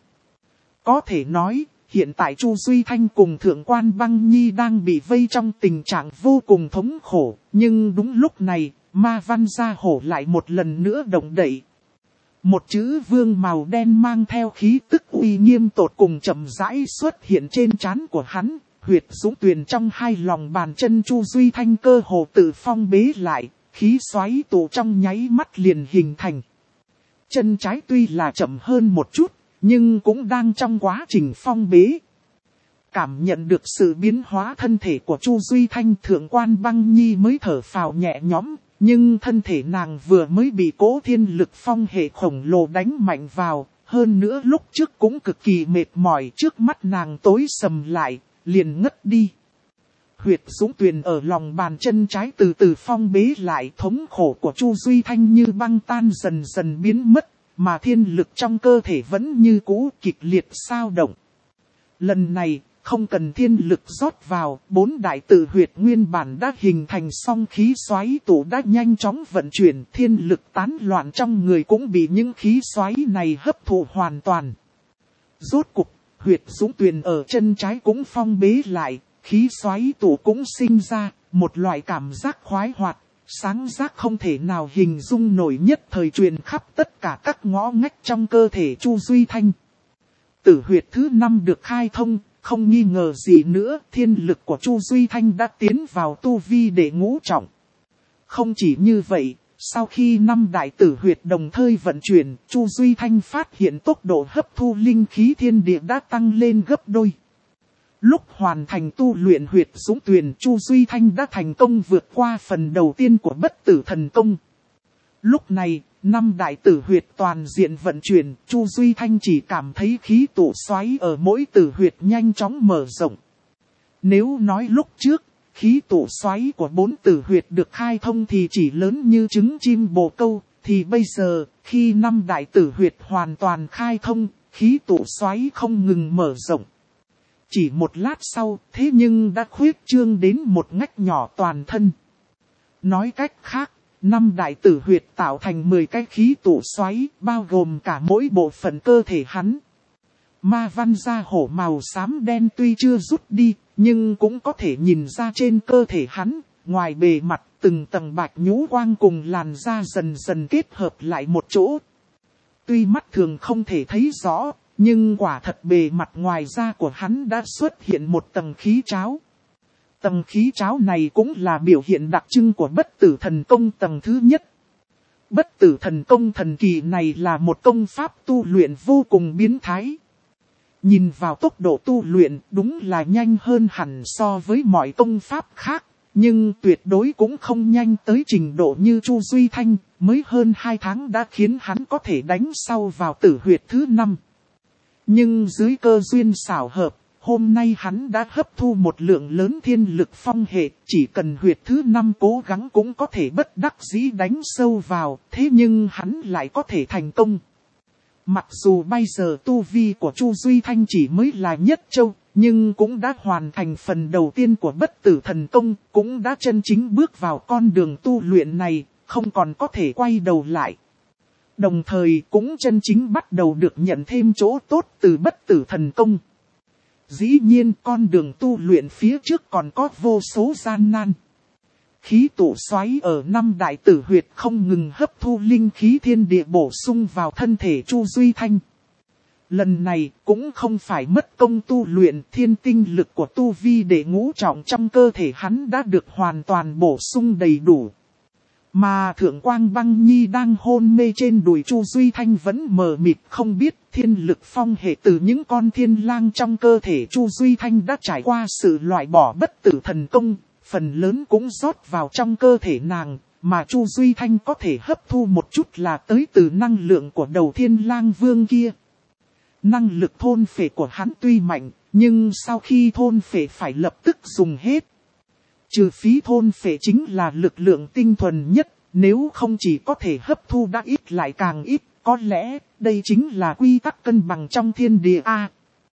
Có thể nói, hiện tại Chu Duy Thanh cùng Thượng quan Băng Nhi đang bị vây trong tình trạng vô cùng thống khổ, nhưng đúng lúc này, Ma văn gia hổ lại một lần nữa động đậy. Một chữ vương màu đen mang theo khí tức uy nghiêm tột cùng chậm rãi xuất hiện trên trán của hắn. Huyệt dũng tuyền trong hai lòng bàn chân Chu Duy Thanh cơ hồ tự phong bế lại, khí xoáy tụ trong nháy mắt liền hình thành. Chân trái tuy là chậm hơn một chút, nhưng cũng đang trong quá trình phong bế. Cảm nhận được sự biến hóa thân thể của Chu Duy Thanh, Thượng quan Băng Nhi mới thở phào nhẹ nhõm, nhưng thân thể nàng vừa mới bị Cố Thiên Lực phong hệ khổng lồ đánh mạnh vào, hơn nữa lúc trước cũng cực kỳ mệt mỏi, trước mắt nàng tối sầm lại, liền ngất đi. Huyệt dũng tuyền ở lòng bàn chân trái từ từ phong bế lại, thống khổ của Chu Duy Thanh như băng tan dần dần biến mất, mà thiên lực trong cơ thể vẫn như cũ kịch liệt xao động. Lần này, không cần thiên lực rót vào, 4 đại tử huyệt nguyên bản đã hình thành song khí xoáy tụ đã nhanh chóng vận chuyển, thiên lực tán loạn trong người cũng bị những khí xoáy này hấp thụ hoàn toàn. Rốt cục, huyệt dũng tuyền ở chân trái cũng phong bế lại, khí xoáy tụ cũng sinh ra, một loại cảm giác khoái hoạt, sáng giác không thể nào hình dung nổi, nhất thời truyền khắp tất cả các ngõ ngách trong cơ thể Chu Duy Thanh. Tử huyệt thứ 5 được khai thông, không nghi ngờ gì nữa, thiên lực của Chu Duy Thanh đã tiến vào tu vi đệ ngũ trọng. Không chỉ như vậy, sau khi 5 đại tử huyệt đồng thời vận chuyển, Chu Duy Thanh phát hiện tốc độ hấp thu linh khí thiên địa đã tăng lên gấp đôi. Lúc hoàn thành tu luyện huyệt dũng tuyền, Chu Duy Thanh đã thành công vượt qua phần đầu tiên của bất tử thần công. Lúc này, 5 đại tử huyệt toàn diện vận chuyển, Chu Duy Thanh chỉ cảm thấy khí tụ xoáy ở mỗi tử huyệt nhanh chóng mở rộng. Nếu nói lúc trước, khí tụ xoáy của 4 tử huyệt được khai thông thì chỉ lớn như trứng chim bồ câu, thì bây giờ, khi 5 đại tử huyệt hoàn toàn khai thông, khí tụ xoáy không ngừng mở rộng. Chỉ một lát sau, thế nhưng đã khuyết trương đến một ngách nhỏ toàn thân. Nói cách khác, 5 đại tử huyệt tạo thành 10 cái khí tụ xoáy, bao gồm cả mỗi bộ phận cơ thể hắn. Ma văn da hổ màu xám đen tuy chưa rút đi, nhưng cũng có thể nhìn ra trên cơ thể hắn, ngoài bề mặt từng tầng bạch nhũ quang cùng làn da dần dần kết hợp lại một chỗ. Tuy mắt thường không thể thấy rõ, nhưng quả thật bề mặt ngoài da của hắn đã xuất hiện một tầng khí cháo. Tầng khí cháo này cũng là biểu hiện đặc trưng của bất tử thần công tầng thứ nhất. Bất tử thần công thần kỳ này là một công pháp tu luyện vô cùng biến thái. Nhìn vào tốc độ tu luyện đúng là nhanh hơn hẳn so với mọi công pháp khác, nhưng tuyệt đối cũng không nhanh tới trình độ như Chu Duy Thanh, mới hơn 2 tháng đã khiến hắn có thể đánh sâu vào tử huyệt thứ 5. Nhưng dưới cơ duyên xảo hợp, hôm nay hắn đã hấp thu một lượng lớn thiên lực phong hệ, chỉ cần huyệt thứ 5 cố gắng cũng có thể bất đắc dĩ đánh sâu vào, thế nhưng hắn lại có thể thành công. Mặc dù bây giờ tu vi của Chu Duy Thanh chỉ mới là nhất châu, nhưng cũng đã hoàn thành phần đầu tiên của bất tử thần công, cũng đã chân chính bước vào con đường tu luyện này, không còn có thể quay đầu lại. Đồng thời cũng chân chính bắt đầu được nhận thêm chỗ tốt từ bất tử thần công. Dĩ nhiên con đường tu luyện phía trước còn có vô số gian nan. Khí tụ xoáy ở 5 đại tử huyệt không ngừng hấp thu linh khí thiên địa bổ sung vào thân thể Chu Duy Thanh. Lần này cũng không phải mất công tu luyện, thiên tinh lực của tu vi đệ ngũ trọng trong cơ thể hắn đã được hoàn toàn bổ sung đầy đủ. Mà Thượng quan Băng Nhi đang hôn mê trên đùi Chu Duy Thanh vẫn mờ mịt không biết thiên lực phong hệ từ những con thiên lang trong cơ thể Chu Duy Thanh đã trải qua sự loại bỏ bất tử thần công, phần lớn cũng rót vào trong cơ thể nàng, mà Chu Duy Thanh có thể hấp thu một chút là tới từ năng lượng của đầu thiên lang vương kia. Năng lực thôn phệ của hắn tuy mạnh, nhưng sau khi thôn phệ phải lập tức dùng hết. Trừ phí thôn phệ chính là lực lượng tinh thuần nhất, nếu không chỉ có thể hấp thu đã ít lại càng ít, có lẽ đây chính là quy tắc cân bằng trong thiên địa A.